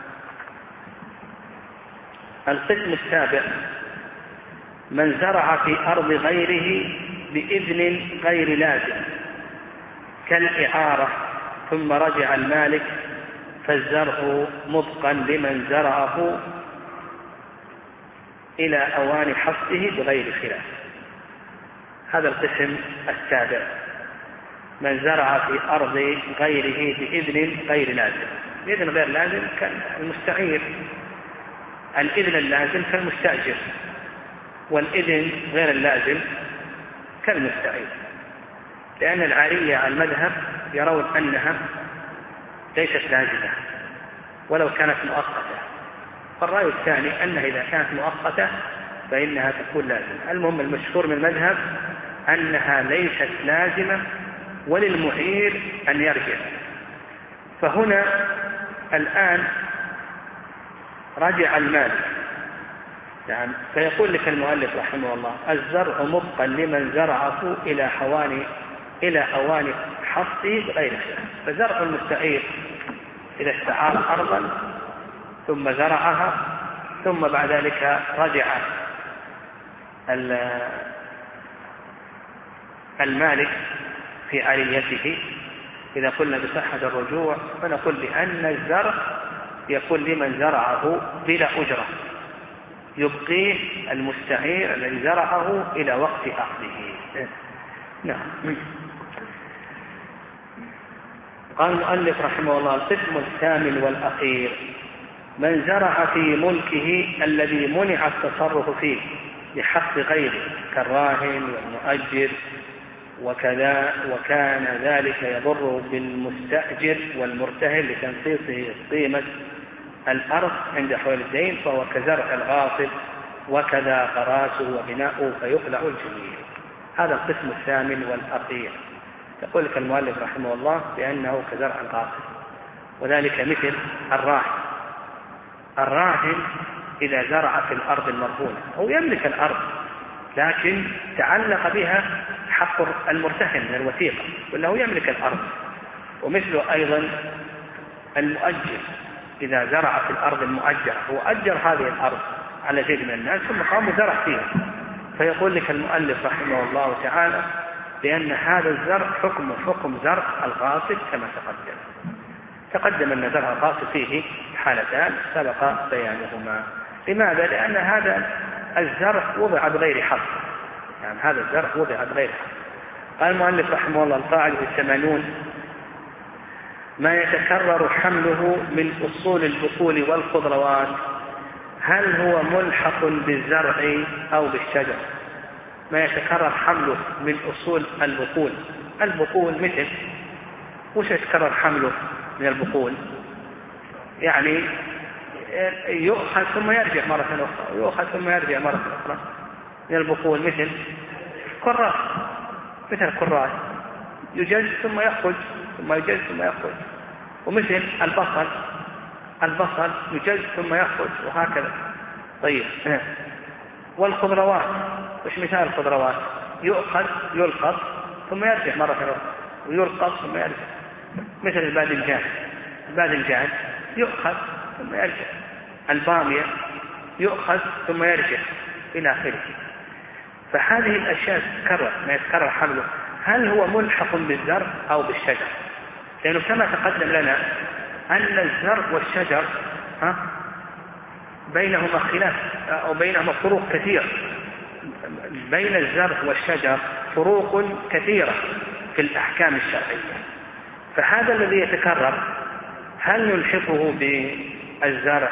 القسم السابع من زرع في أرض غيره بإذن غير لازم كالإعارة ثم رجع المالك فالزرع مبقا لمن زرعه إلى أوان حصده بغير خلاف. هذا القسم السابع من زرع في أرض غيره بإذن غير لازم. بإذن غير لازم كالمستعير، الإذن اللازم كالمستأجر، والإذن غير اللازم كالمستعير، لأن العارية على المذهب يرون أنها ليست لازمة ولو كانت مؤقتة، فالرأي الثاني أنها إذا كانت مؤقتة فإنها تكون لازمة. المهم المشهور من المذهب أنها ليست لازمة وللمعير أن يرجع. فهنا الآن رجع المال، يعني فيقول لك المؤلف رحمه الله الزرع مبقا لمن زرعه إلى حواني إلى أوان حصده بغير خلاف. فزرع المستعير إذا استعار أرضا ثم زرعها ثم بعد ذلك رجع المالك في عريته. إذا قلنا بصحة الرجوع فنقول بأن الزرع يكون لمن زرعه بلا أجرة، يبقيه المستعير الذي زرعه إلى وقت أخذه. نعم. قال المؤلف رحمه الله: القسم الثامن والأخير من زرع في ملكه الذي منع التصرف فيه بحق غيره كالراهن والمؤجر وكذا، وكان ذلك يضر بالمستأجر والمرتهن لتنقيصه قيمة الأرض عند حول الدين، فهو كزرع الغاصب وكذا غراسه وبناؤه فيخلع الجميع. هذا القسم الثامن والأخير. يقول لك المؤلف رحمه الله بأنه كزرع الغاصب، وذلك مثل الراهن. الراهن إذا زرع في الأرض المرهونة هو يملك الأرض، لكن تعلق بها حق المرتهن من الوثيقة، وأنه يملك الأرض. ومثله أيضا المؤجر إذا زرع في الأرض المؤجرة، هو أجر هذه الأرض على جيد من الناس ثم قام زرع فيها، فيقول لك المؤلف رحمه الله تعالى بأن هذا الزرع حكم حكم زرع الغاصب كما تقدم. تقدم أن زرع الغاصب فيه حالتان سبق بيانهما. لماذا؟ لأن هذا الزرع وضع بغير حق، يعني هذا الزرع وضع بغير حق. قال المؤلف رحمه الله: القاعدة الثمانون: ما يتكرر حمله من أصول البقول والخضروات هل هو ملحق بالزرع أو بالشجر؟ ما يتكرر حمله من أصول البقول. البقول مثل وش يتكرر حمله من البقول؟ يعني يؤخذ ثم يرجع مرة أخرى، يؤخذ ثم يرجع مرة أخرى من البقول، مثل كراس، مثل كراس يجز ثم يخرج ثم يجز ثم يخرج. ومثل البصل، البصل يجز ثم يخرج، وهكذا. طيب، والخضروات وش مثال الخضروات؟ يؤخذ يلقط ثم يرجع مرة أخرى، ويلقط ثم يرجع. مثل الباذنجان، الباذنجان يؤخذ ثم يرجع. البامية يؤخذ ثم يرجع إلى آخره. فهذه الأشياء تتكرر، ما يتكرر حمله، هل هو ملحق بالزرع أو بالشجر؟ لأنه كما تقدم لنا أن الزرع والشجر ها بينهما خلاف أو بينهما فروق كثيرة. بين الزرع والشجر فروق كثيرة في الأحكام الشرعية. فهذا الذي يتكرر هل نلحقه بالزرع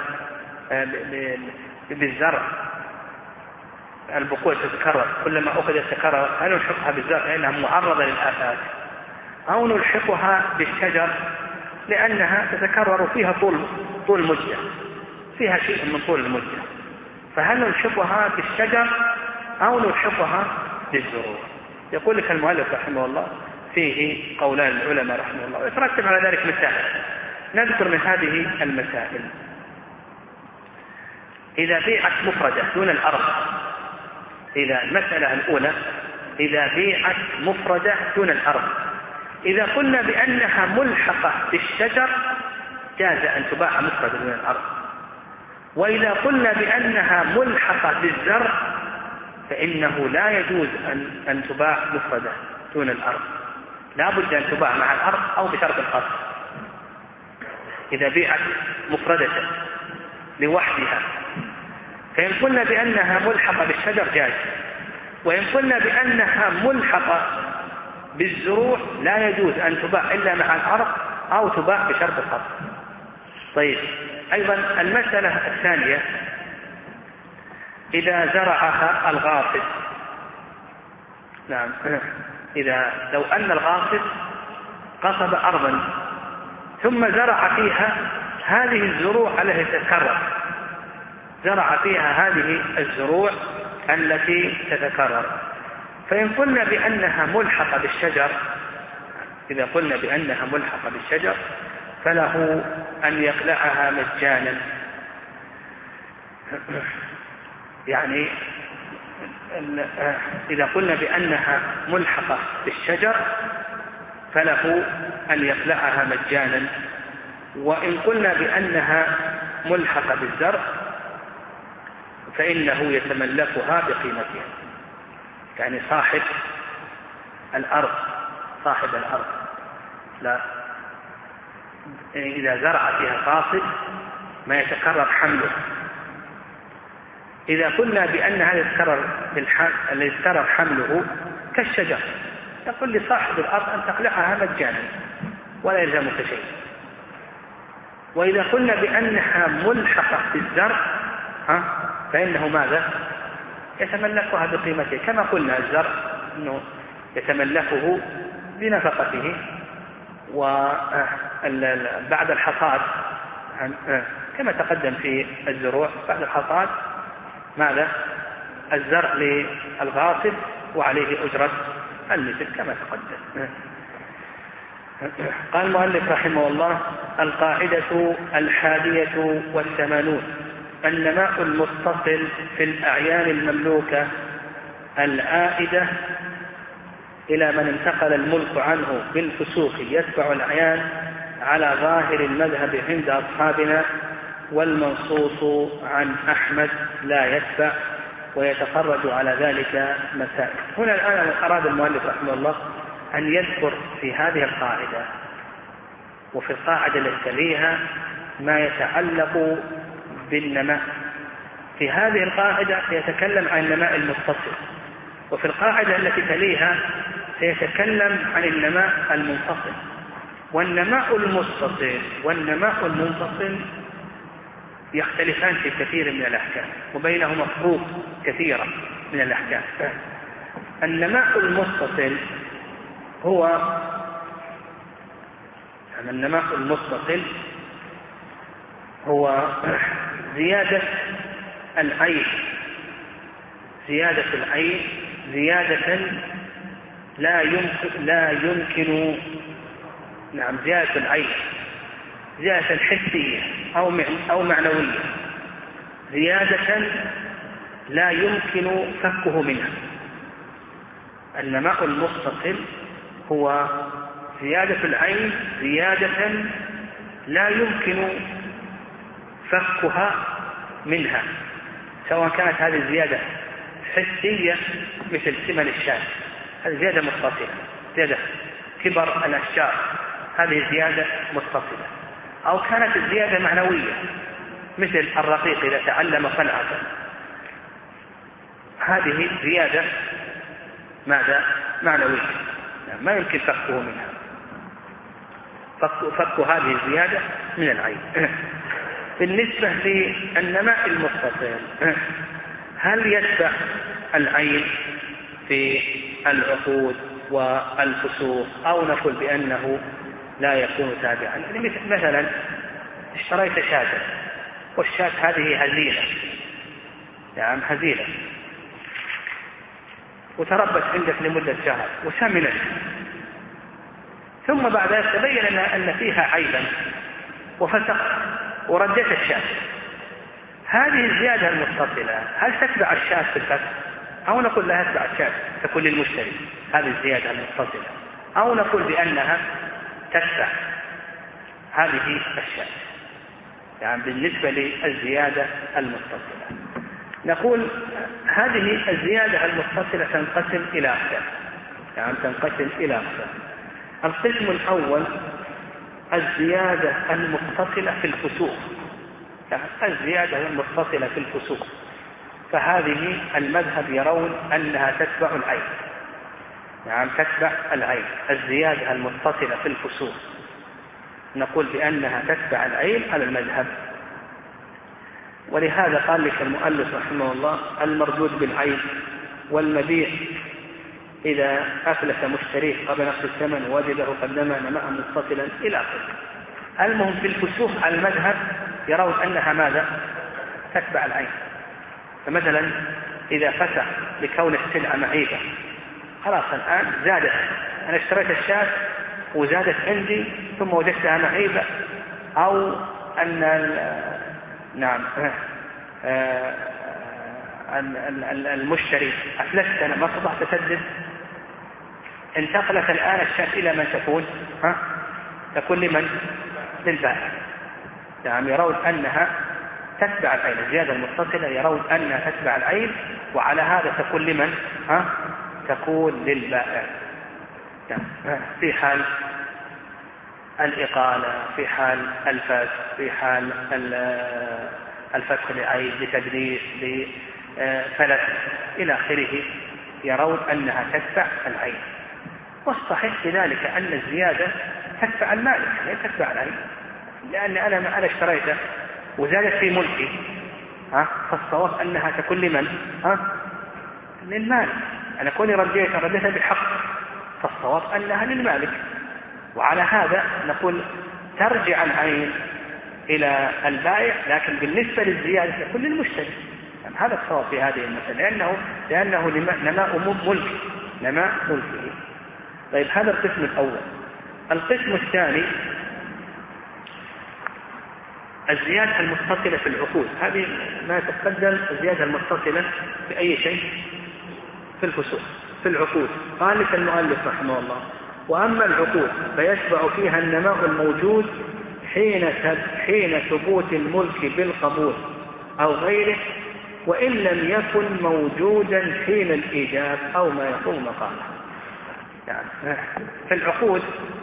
بالزرع البقول تتكرر كلما أخذ يتكرر، هل نلحقها بالزرع لأنها معرضة للآفات، أو نلحقها بالشجر لأنها تتكرر فيها طول طول مدة، فيها شيء من طول المدة؟ فهل نلحقها بالشجر أو نلحقها بالزروع؟ يقول لك المؤلف رحمه الله فيه قولان العلماء رحمه الله، ويترتب على ذلك مسائل. نذكر من هذه المسائل: إذا بيعت مفردة دون الأرض، إذا المسألة الأولى إذا بيعت مفردة دون الأرض، إذا قلنا بأنها ملحقة بالشجر جاز أن تباع مفردة دون الأرض، وإذا قلنا بأنها ملحقة بالزرع فإنه لا يجوز أن, أن تباع مفردة دون الأرض، لا بد أن تباع مع الأرض أو بشرط القصد. إذا بيعت مفردة لوحدها فإن قلنا بأنها ملحقة بالشجر جاز، وإن قلنا بأنها ملحقة بالزروع لا يجوز أن تباع إلا مع الأرض أو تباع بشرط القصد. طيب، أيضا المسألة الثانية إذا زرعها الغاصب. نعم، إذا لو أن الغاصب قصب أرضا ثم زرع فيها هذه الزروع التي تتكرر، زرع فيها هذه الزروع التي تتكرر، فإن قلنا بأنها ملحقة بالشجر، إذا قلنا بأنها ملحقة بالشجر فله أن يقلعها مجانا. يعني إذا قلنا بأنها ملحقة بالشجر فله أن يقلعها مجانا، وإن قلنا بأنها ملحقة بالزرع فإنه يتملكها بقيمتها. يعني صاحب الأرض صاحب الأرض، لا، إذا زرع فيها قاصد ما يتكرر حمله. إذا قلنا بأن هذا يتكرر الذي يتكرر حمله كالشجر، يقول لصاحب الأرض أن تقلعها مجانا ولا يلزمك شيء. وإذا قلنا بأنها ملحقة بالزرع فإنه ماذا؟ يتملكها بقيمته، كما قلنا الزرع أنه يتملكه بنفقته، وبعد الحصاد كما تقدم في الزروع بعد الحصاد ماذا؟ الزرع للغاصب وعليه أجرة المثل كما تقدم. قال المؤلف رحمه الله: القاعدة الحادية والثمانون: النماء المتصل في الأعيان المملوكة العائدة إلى من انتقل الملك عنه بالفسوق يتبع الأعيان على ظاهر المذهب عند أصحابنا، والمنصوص عن أحمد لا يتبع، ويتخرج على ذلك مسائل. هنا الآن أراد المؤلف رحمه الله أن يذكر في هذه القاعدة وفي القاعدة التي تليها ما يتعلق بالنماء. في هذه القاعدة سيتكلم عن النماء المتصل، وفي القاعدة التي تليها سيتكلم عن النماء المنفصل. والنماء المتصل والنماء المنفصل يختلفان في كثير من الأحكام، وبينهما فروق كثيرة من الأحكام. النماء المتصل هو النماء المتصل هو زيادة العين زيادة العين زيادة لا يمكن لا يمكن نعم زيادة العين زيادة حسية أو أو معنوية، زيادة لا يمكن فكه منها. النماء المتصل هو زيادة العين زيادة لا يمكن فكها منها، سواء كانت هذه الزيادة حسية مثل ثمن الشاة، هذه زيادة متصلة، زيادة كبر الأشجار، هذه زيادة متصلة، أو كانت الزيادة معنوية مثل الرقيق إذا تعلم صنعة، هذه زيادة ماذا؟ معنوية، ما يمكن فكه منها، فك, فك هذه الزيادة من العين. بالنسبة للنماء المتصل، هل يتبع العين في العقود والفسوق أو نقول بأنه لا يكون تابعا؟ يعني مثلا اشتريت شاة والشاة هذه هزيلة، يعني هزيلة وتربت عندك لمدة شهر وسمنت، ثم بعد ذلك تبين أن فيها عيبا وفسق وردت الشاة، هذه الزيادة المتصلة هل تتبع الشاة في الفسق أو نقول لا تتبع الشاة تكون للمشتري هذه الزيادة المتصلة، أو نقول بأنها تتبع هذه الشاة؟ يعني بالنسبة للزيادة المتصلة نقول هذه الزيادة المتصلة تنقسم إلى أقسام، يعني تنقسم إلى أقسام. القسم الأول الزيادة المتصلة في الفسوق، يعني الزيادة المتصلة في الفسوق، فهذه المذهب يرون أنها تتبع العين، يعني تتبع العين. الزيادة المتصلة في الفسوق نقول بأنها تتبع العين على المذهب، ولهذا قال لك المؤلف رحمه الله: المردود بالعين والمبيع إذا أفلس مشتريه قبل نقص الثمن وجده قد نمى نماء متصلا إلى آخره. المهم في الفسوق على المذهب يرون أنها ماذا؟ تتبع العين. فمثلا إذا فسخ لكون السلعة معيبة، خلاص الآن زادت، أنا اشتريت الشاة وزادت عندي ثم وجدتها معيبة، أو أن نعم المشتري أفلست أنا ما استطعت أسدد، انتقلت الآن الشاة إلى من تكون؟ ها؟ تكون لمن؟ للبائع. يعني يرون أنها تتبع العين، الزيادة المتصلة يرون أنها تتبع العين، وعلى هذا تكون لمن؟ ها؟ تكون للبائع. في حال الإقالة، في حال الفسخ، في حال الفسخ لعين، لتدريس، لفلس إلى آخره، يرون أنها تتبع العين. والصحيح في ذلك أن الزيادة تتبع المالك، لا تتبع العين، لأن أنا أنا اشتريته وزادت في ملكي، ها فالصواب أنها تكون لمن؟ ها للمالك. أنا كوني رديت رديتها بالحق، فالصواب أنها للمالك. وعلى هذا نقول ترجع العين إلى البائع، لكن بالنسبة للزيادة تكون للمشتري. يعني هذا الصواب في هذه المسألة، لأنه لأنه نماء ملك نماء ملكه. طيب هذا القسم الأول. القسم الثاني الزيادة المتصلة في العقود. هذه ما تقدم الزيادة المتصلة في أي شيء في الفسوق في العقود. قال لك المؤلف رحمه الله: وأما العقود فيشبع فيها النماء الموجود حين حين ثبوت الملك بالقبول أو غيره، وإن لم يكن موجودا حين الإيجاب أو ما يقوم مقامه. يعني في العقود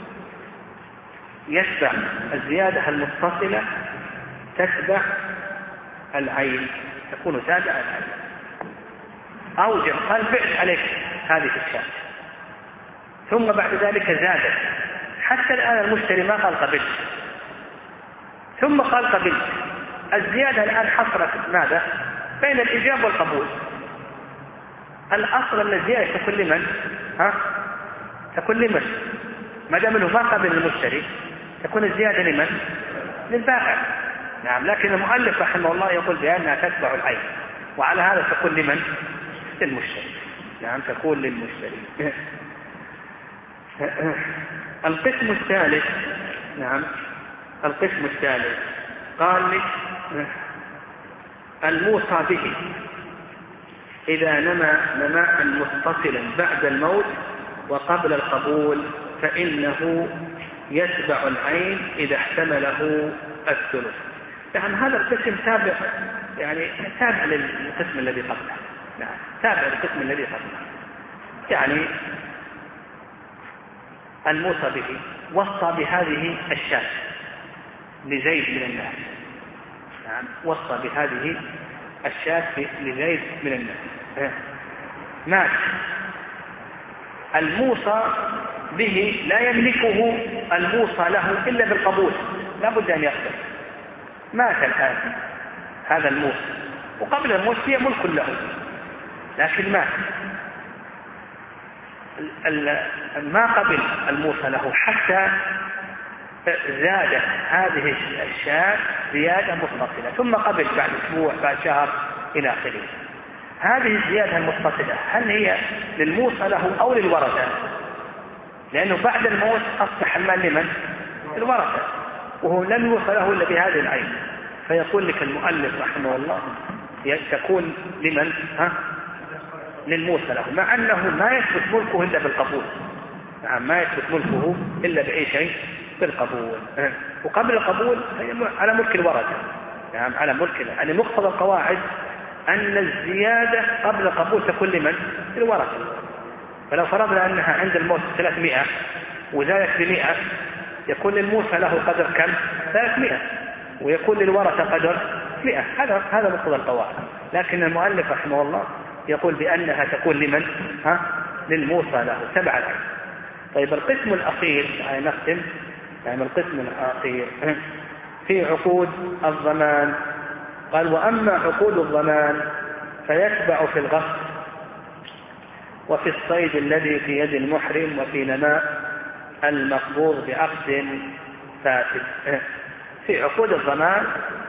يشبع الزيادة المتصلة تتبع العين، تكون تابعة العين. أوجب قال بعت عليك هذه الشاة، ثم بعد ذلك زادت، حتى الآن المشتري ما قال قبلت، ثم قال قبلت. الزيادة الآن حصلت ماذا؟ بين الإجابة والقبول. الأصل أن الزيادة تكون لمن؟ ها؟ تكون لمن؟ ما دام انه ما قبل المشتري تكون الزيادة لمن؟ للبائع. نعم، لكن المؤلف رحمه الله يقول بأنها تتبع العين، وعلى هذا تكون لمن؟ للمشتري. نعم، تكون للمشتري. القسم الثالث. نعم، القسم الثالث قال لك الموصى به إذا نما نماء متصلا بعد الموت وقبل القبول فإنه يتبع العين إذا احتمله الثلث. يعني هذا القسم تابع، يعني تابع للقسم الذي قبله. نعم، تابع للقسم الذي قبله. يعني الموصى به وصى بهذه الشاة لزيد من الناس. نعم، وصى بهذه الشاة لزيد من الناس. مات، الموصى به لا يملكه الموصى له إلا بالقبول، لا بد أن يقبل. مات الآن هذا الموصى، وقبل الموت هي ملك له، لكن مات. ما قبل الموصى له حتى زاد هذه الشاة زيادة متصلة، ثم قبل بعد أسبوع بعد شهر إلى آخره. هذه الزيادة المتصلة هل هي للموصى له أو للورثة؟ لأنه بعد الموت أصبح المال لمن؟ الورثة، وهو لم يوصى له إلا بهذه العين. فيقول لك المؤلف رحمه الله تكون لمن؟ ها؟ للموصى له، مع أنه ما يثبت ملكه إلا بالقبول. نعم، ما يثبت ملكه إلا بأي شيء؟ بالقبول. وقبل القبول على ملك الورثة. نعم، على ملك، يعني مقتضى القواعد أن الزيادة قبل القبول تكون لمن؟ الورثة. فلو فرضنا أنها عند الموت ثلاثمائة وزادت بمئة، يكون للموصى له قدر كم؟ ثلاثمائة، ويكون للورثة قدر مئة. هذا هذا مقتضى القواعد. لكن المؤلف رحمه الله يقول بأنها تكون لمن؟ ها؟ للموصى له، تبع العين. طيب القسم الأخير، يعني نختم يعني القسم الأخير في عقود الضمان. قال: وأما عقود الضمان فيتبع في الغصب وفي الصيد الذي في يد المحرم وفي نماء المقبوض بعقد فاسد. في عقود الضمان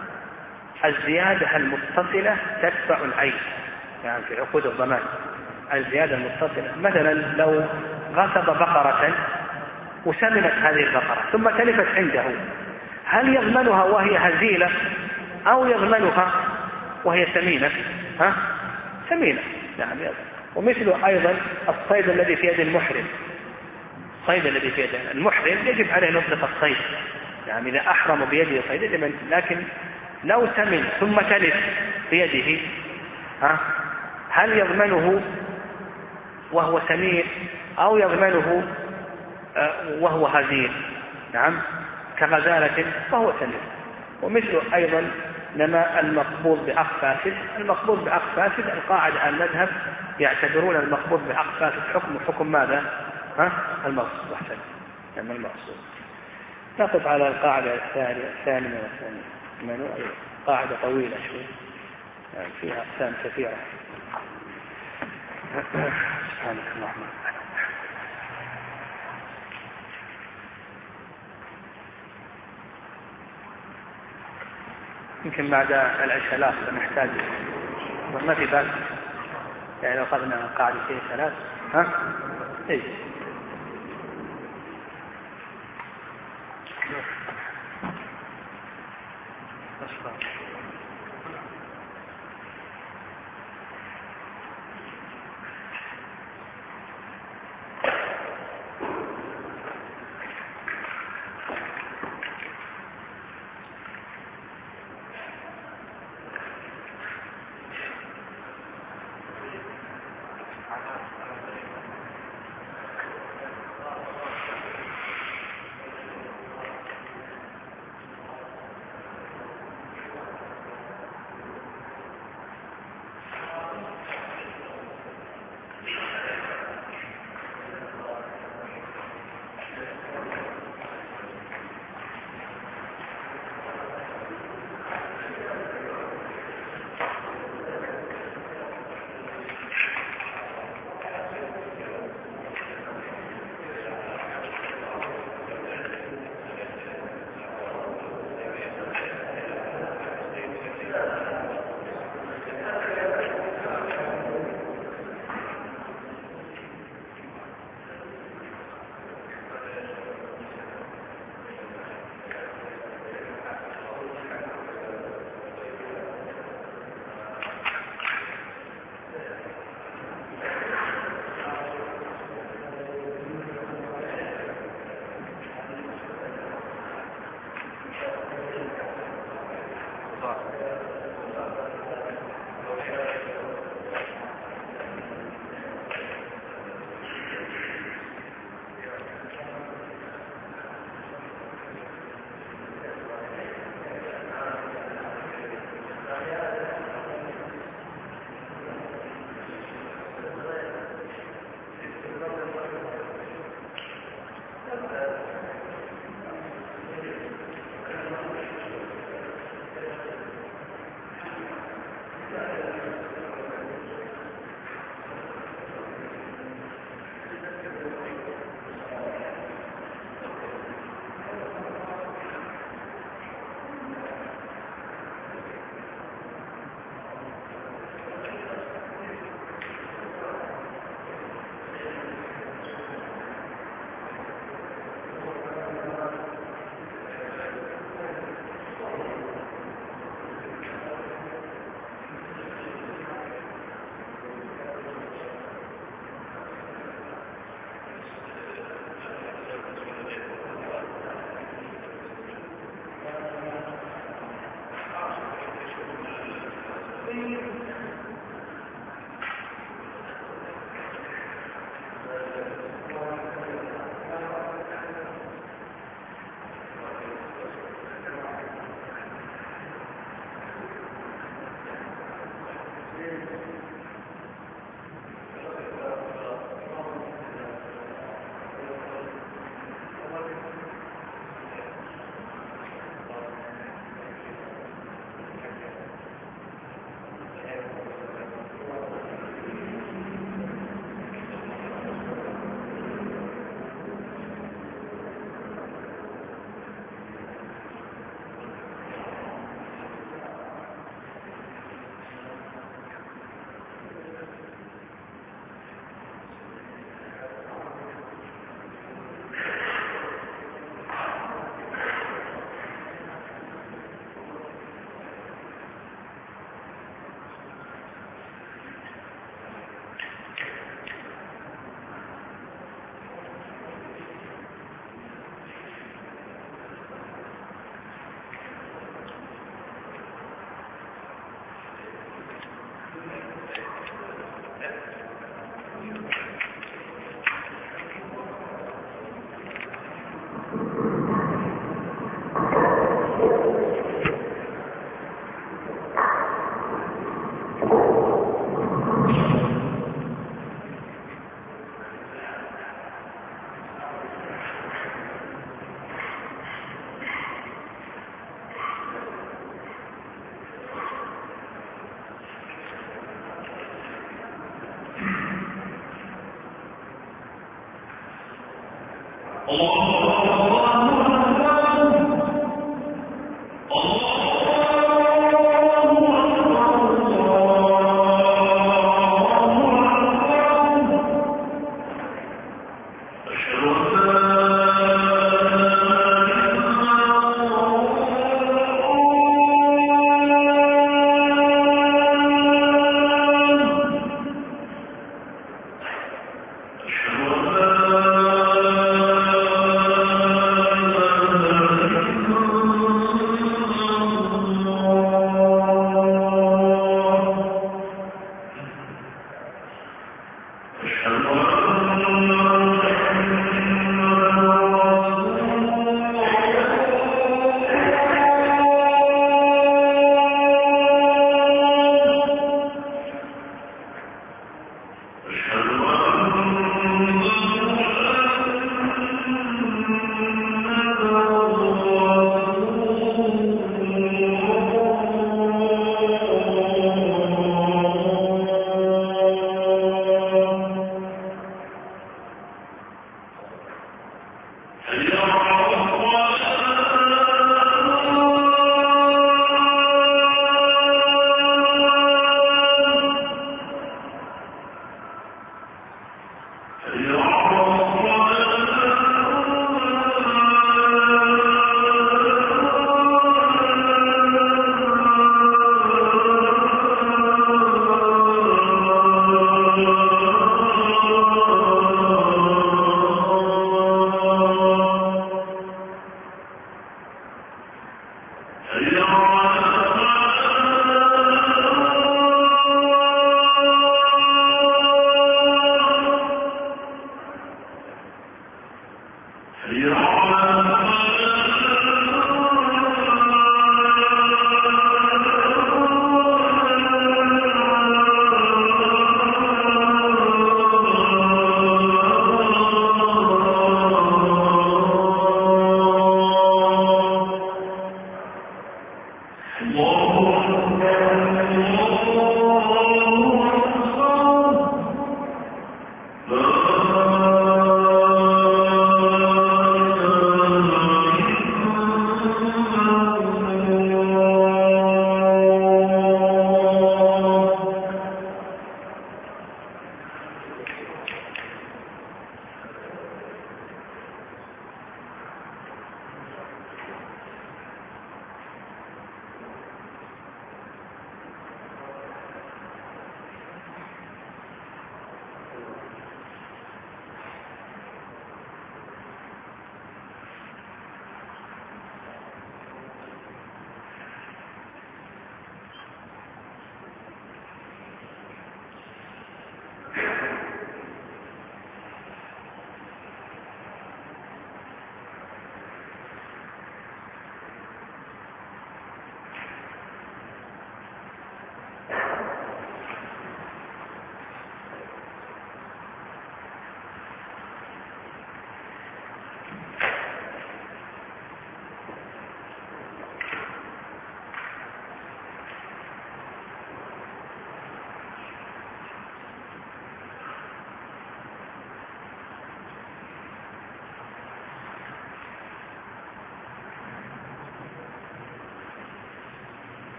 الزيادة المتصلة تتبع العين. يعني في عقود الضمان الزيادة المتصلة، مثلا لو غصب بقرة وسمنت هذه البقرة ثم تلفت عنده، هل يضمنها وهي هزيلة أو يضمنها وهي سمينة؟ ها؟ سمينة. نعم. ومثله أيضا الصيد الذي في يد المحرم. الصيد الذي في يد المحرم يجب عليه نطلق الصيد، يعني إذا أحرم بيده صيد، لكن لو سمن ثم تلف بيده، ها؟ هل يضمنه وهو سمين أو يضمنه وهو هزيل، نعم، كغزالة فهو سليم. ومثل أيضا نما المقبوض بعقد فاسد. المقبوض بعقد فاسد القاعدة المذهب يعتبرون المقبوض بعقد فاسد حكم حكم ماذا؟ ها؟ المقصود. أحسن، يعني المقصود. نقف على القاعدة الثانية الثانية والثانية، قاعدة طويلة شوي يعني فيها أقسام كثيرة. سبحانك اللهم. يمكن بعد العشاء لا نحتاج، ما في بال يعني لو أخذنا قاعدتين ثلاث. ها؟ إيه.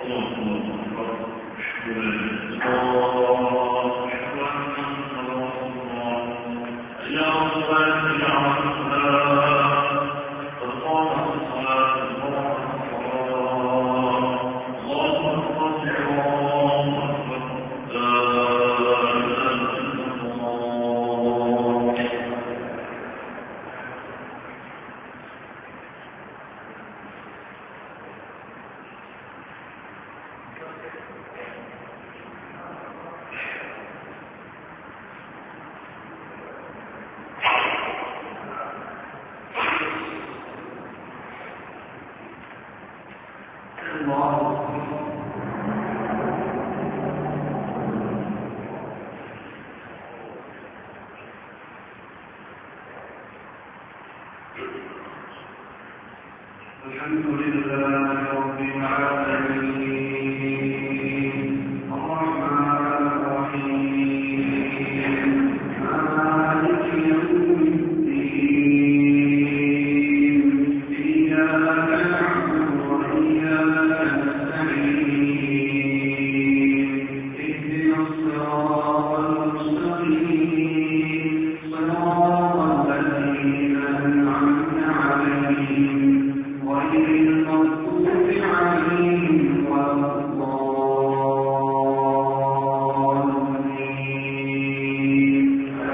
الحمد لله رب العالمين الرحمن الرحيم مالك يوم الدين إياك نعبد وإياك نستعين اهدنا الصراط المستقيم صراط الذين أنعمت عليهم غير المغضوب عليهم ولا الضالين.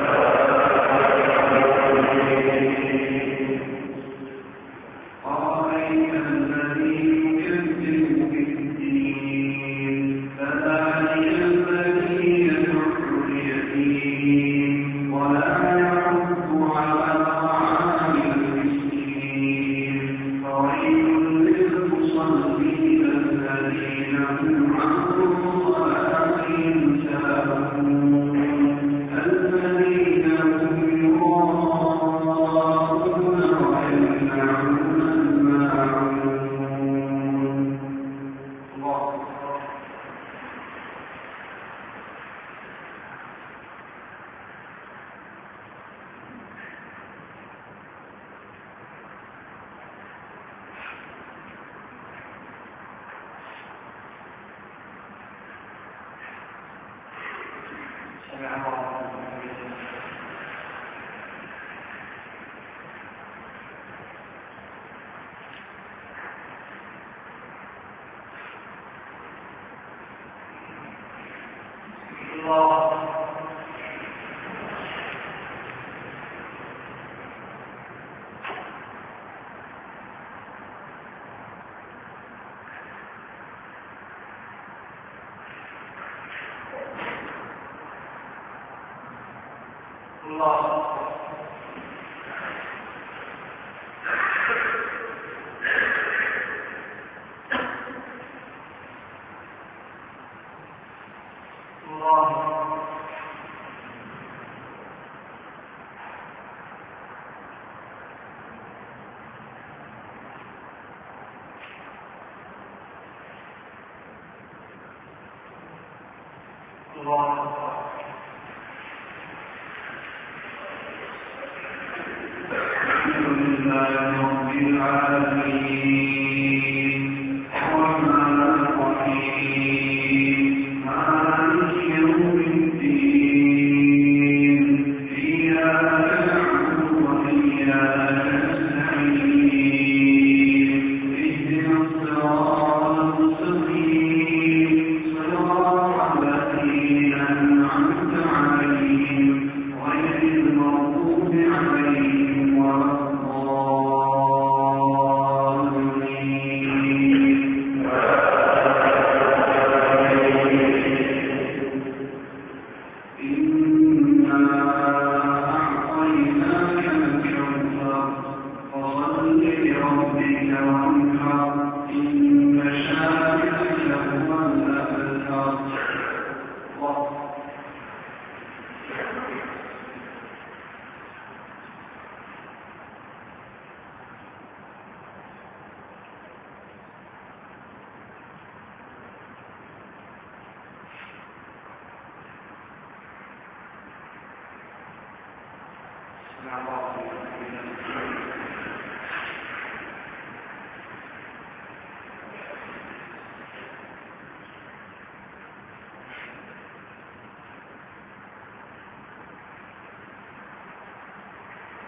أرأيت الذي يكذب بالدين فذلك الذي يدع اليتيم ولا يحض على طعام المسكين ويل للمصلين الذين هم عن صلاتهم ساهون الذين هم يراءون ويمنعون الماعون. الله سمع الله الله الحمد لله رب العالمين الرحمن الرحيم مالك يوم الدين إياك نعبد وإياك نستعين اهدنا الصراط المستقيم صراط الذين أنعمت عليهم غير المغضوب عليهم ولا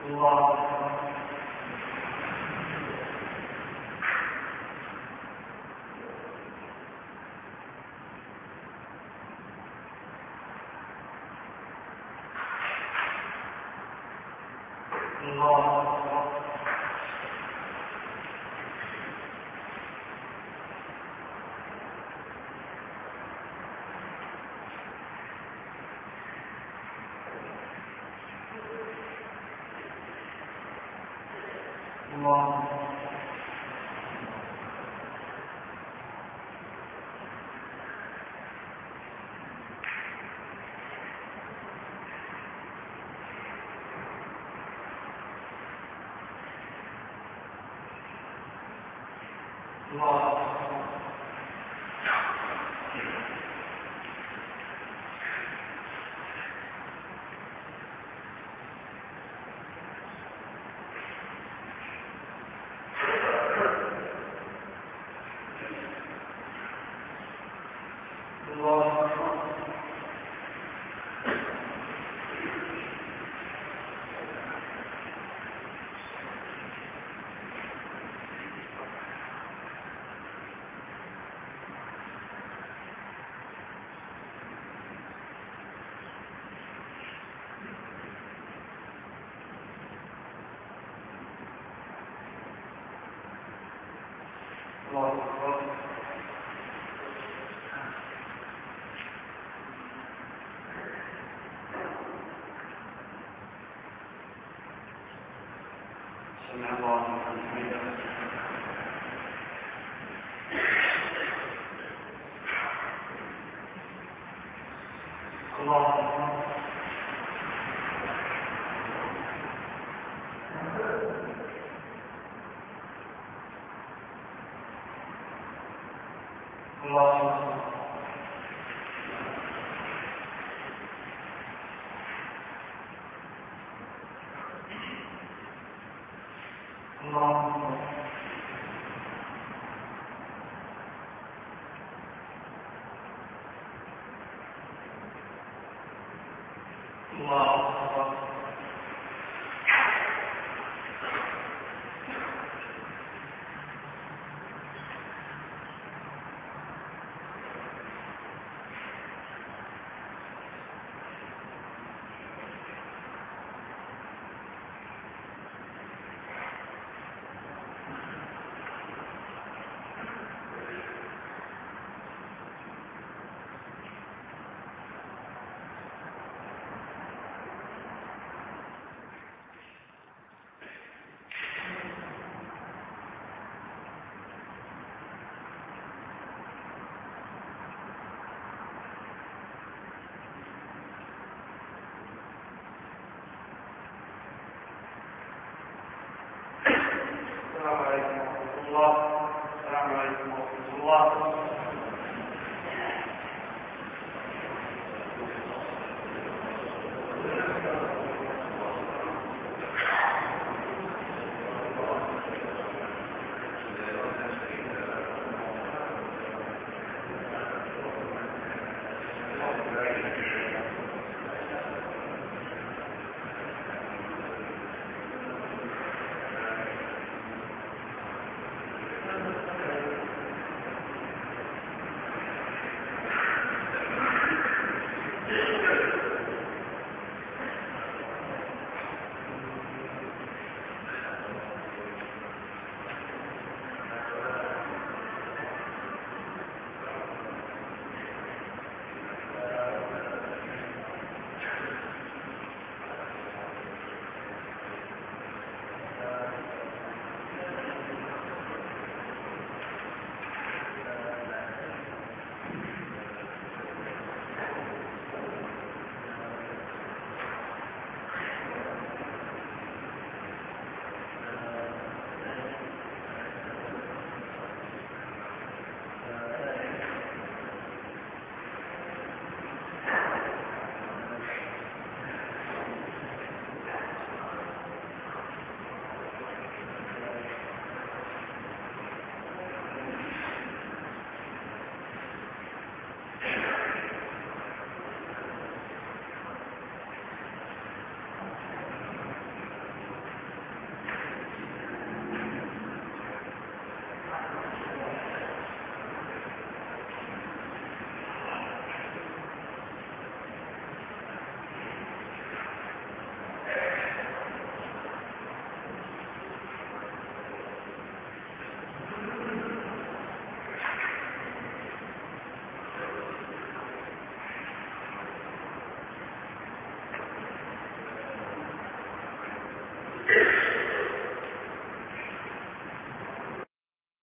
السلام عليكم ورحمة الله. السلام عليكم ورحمة الله.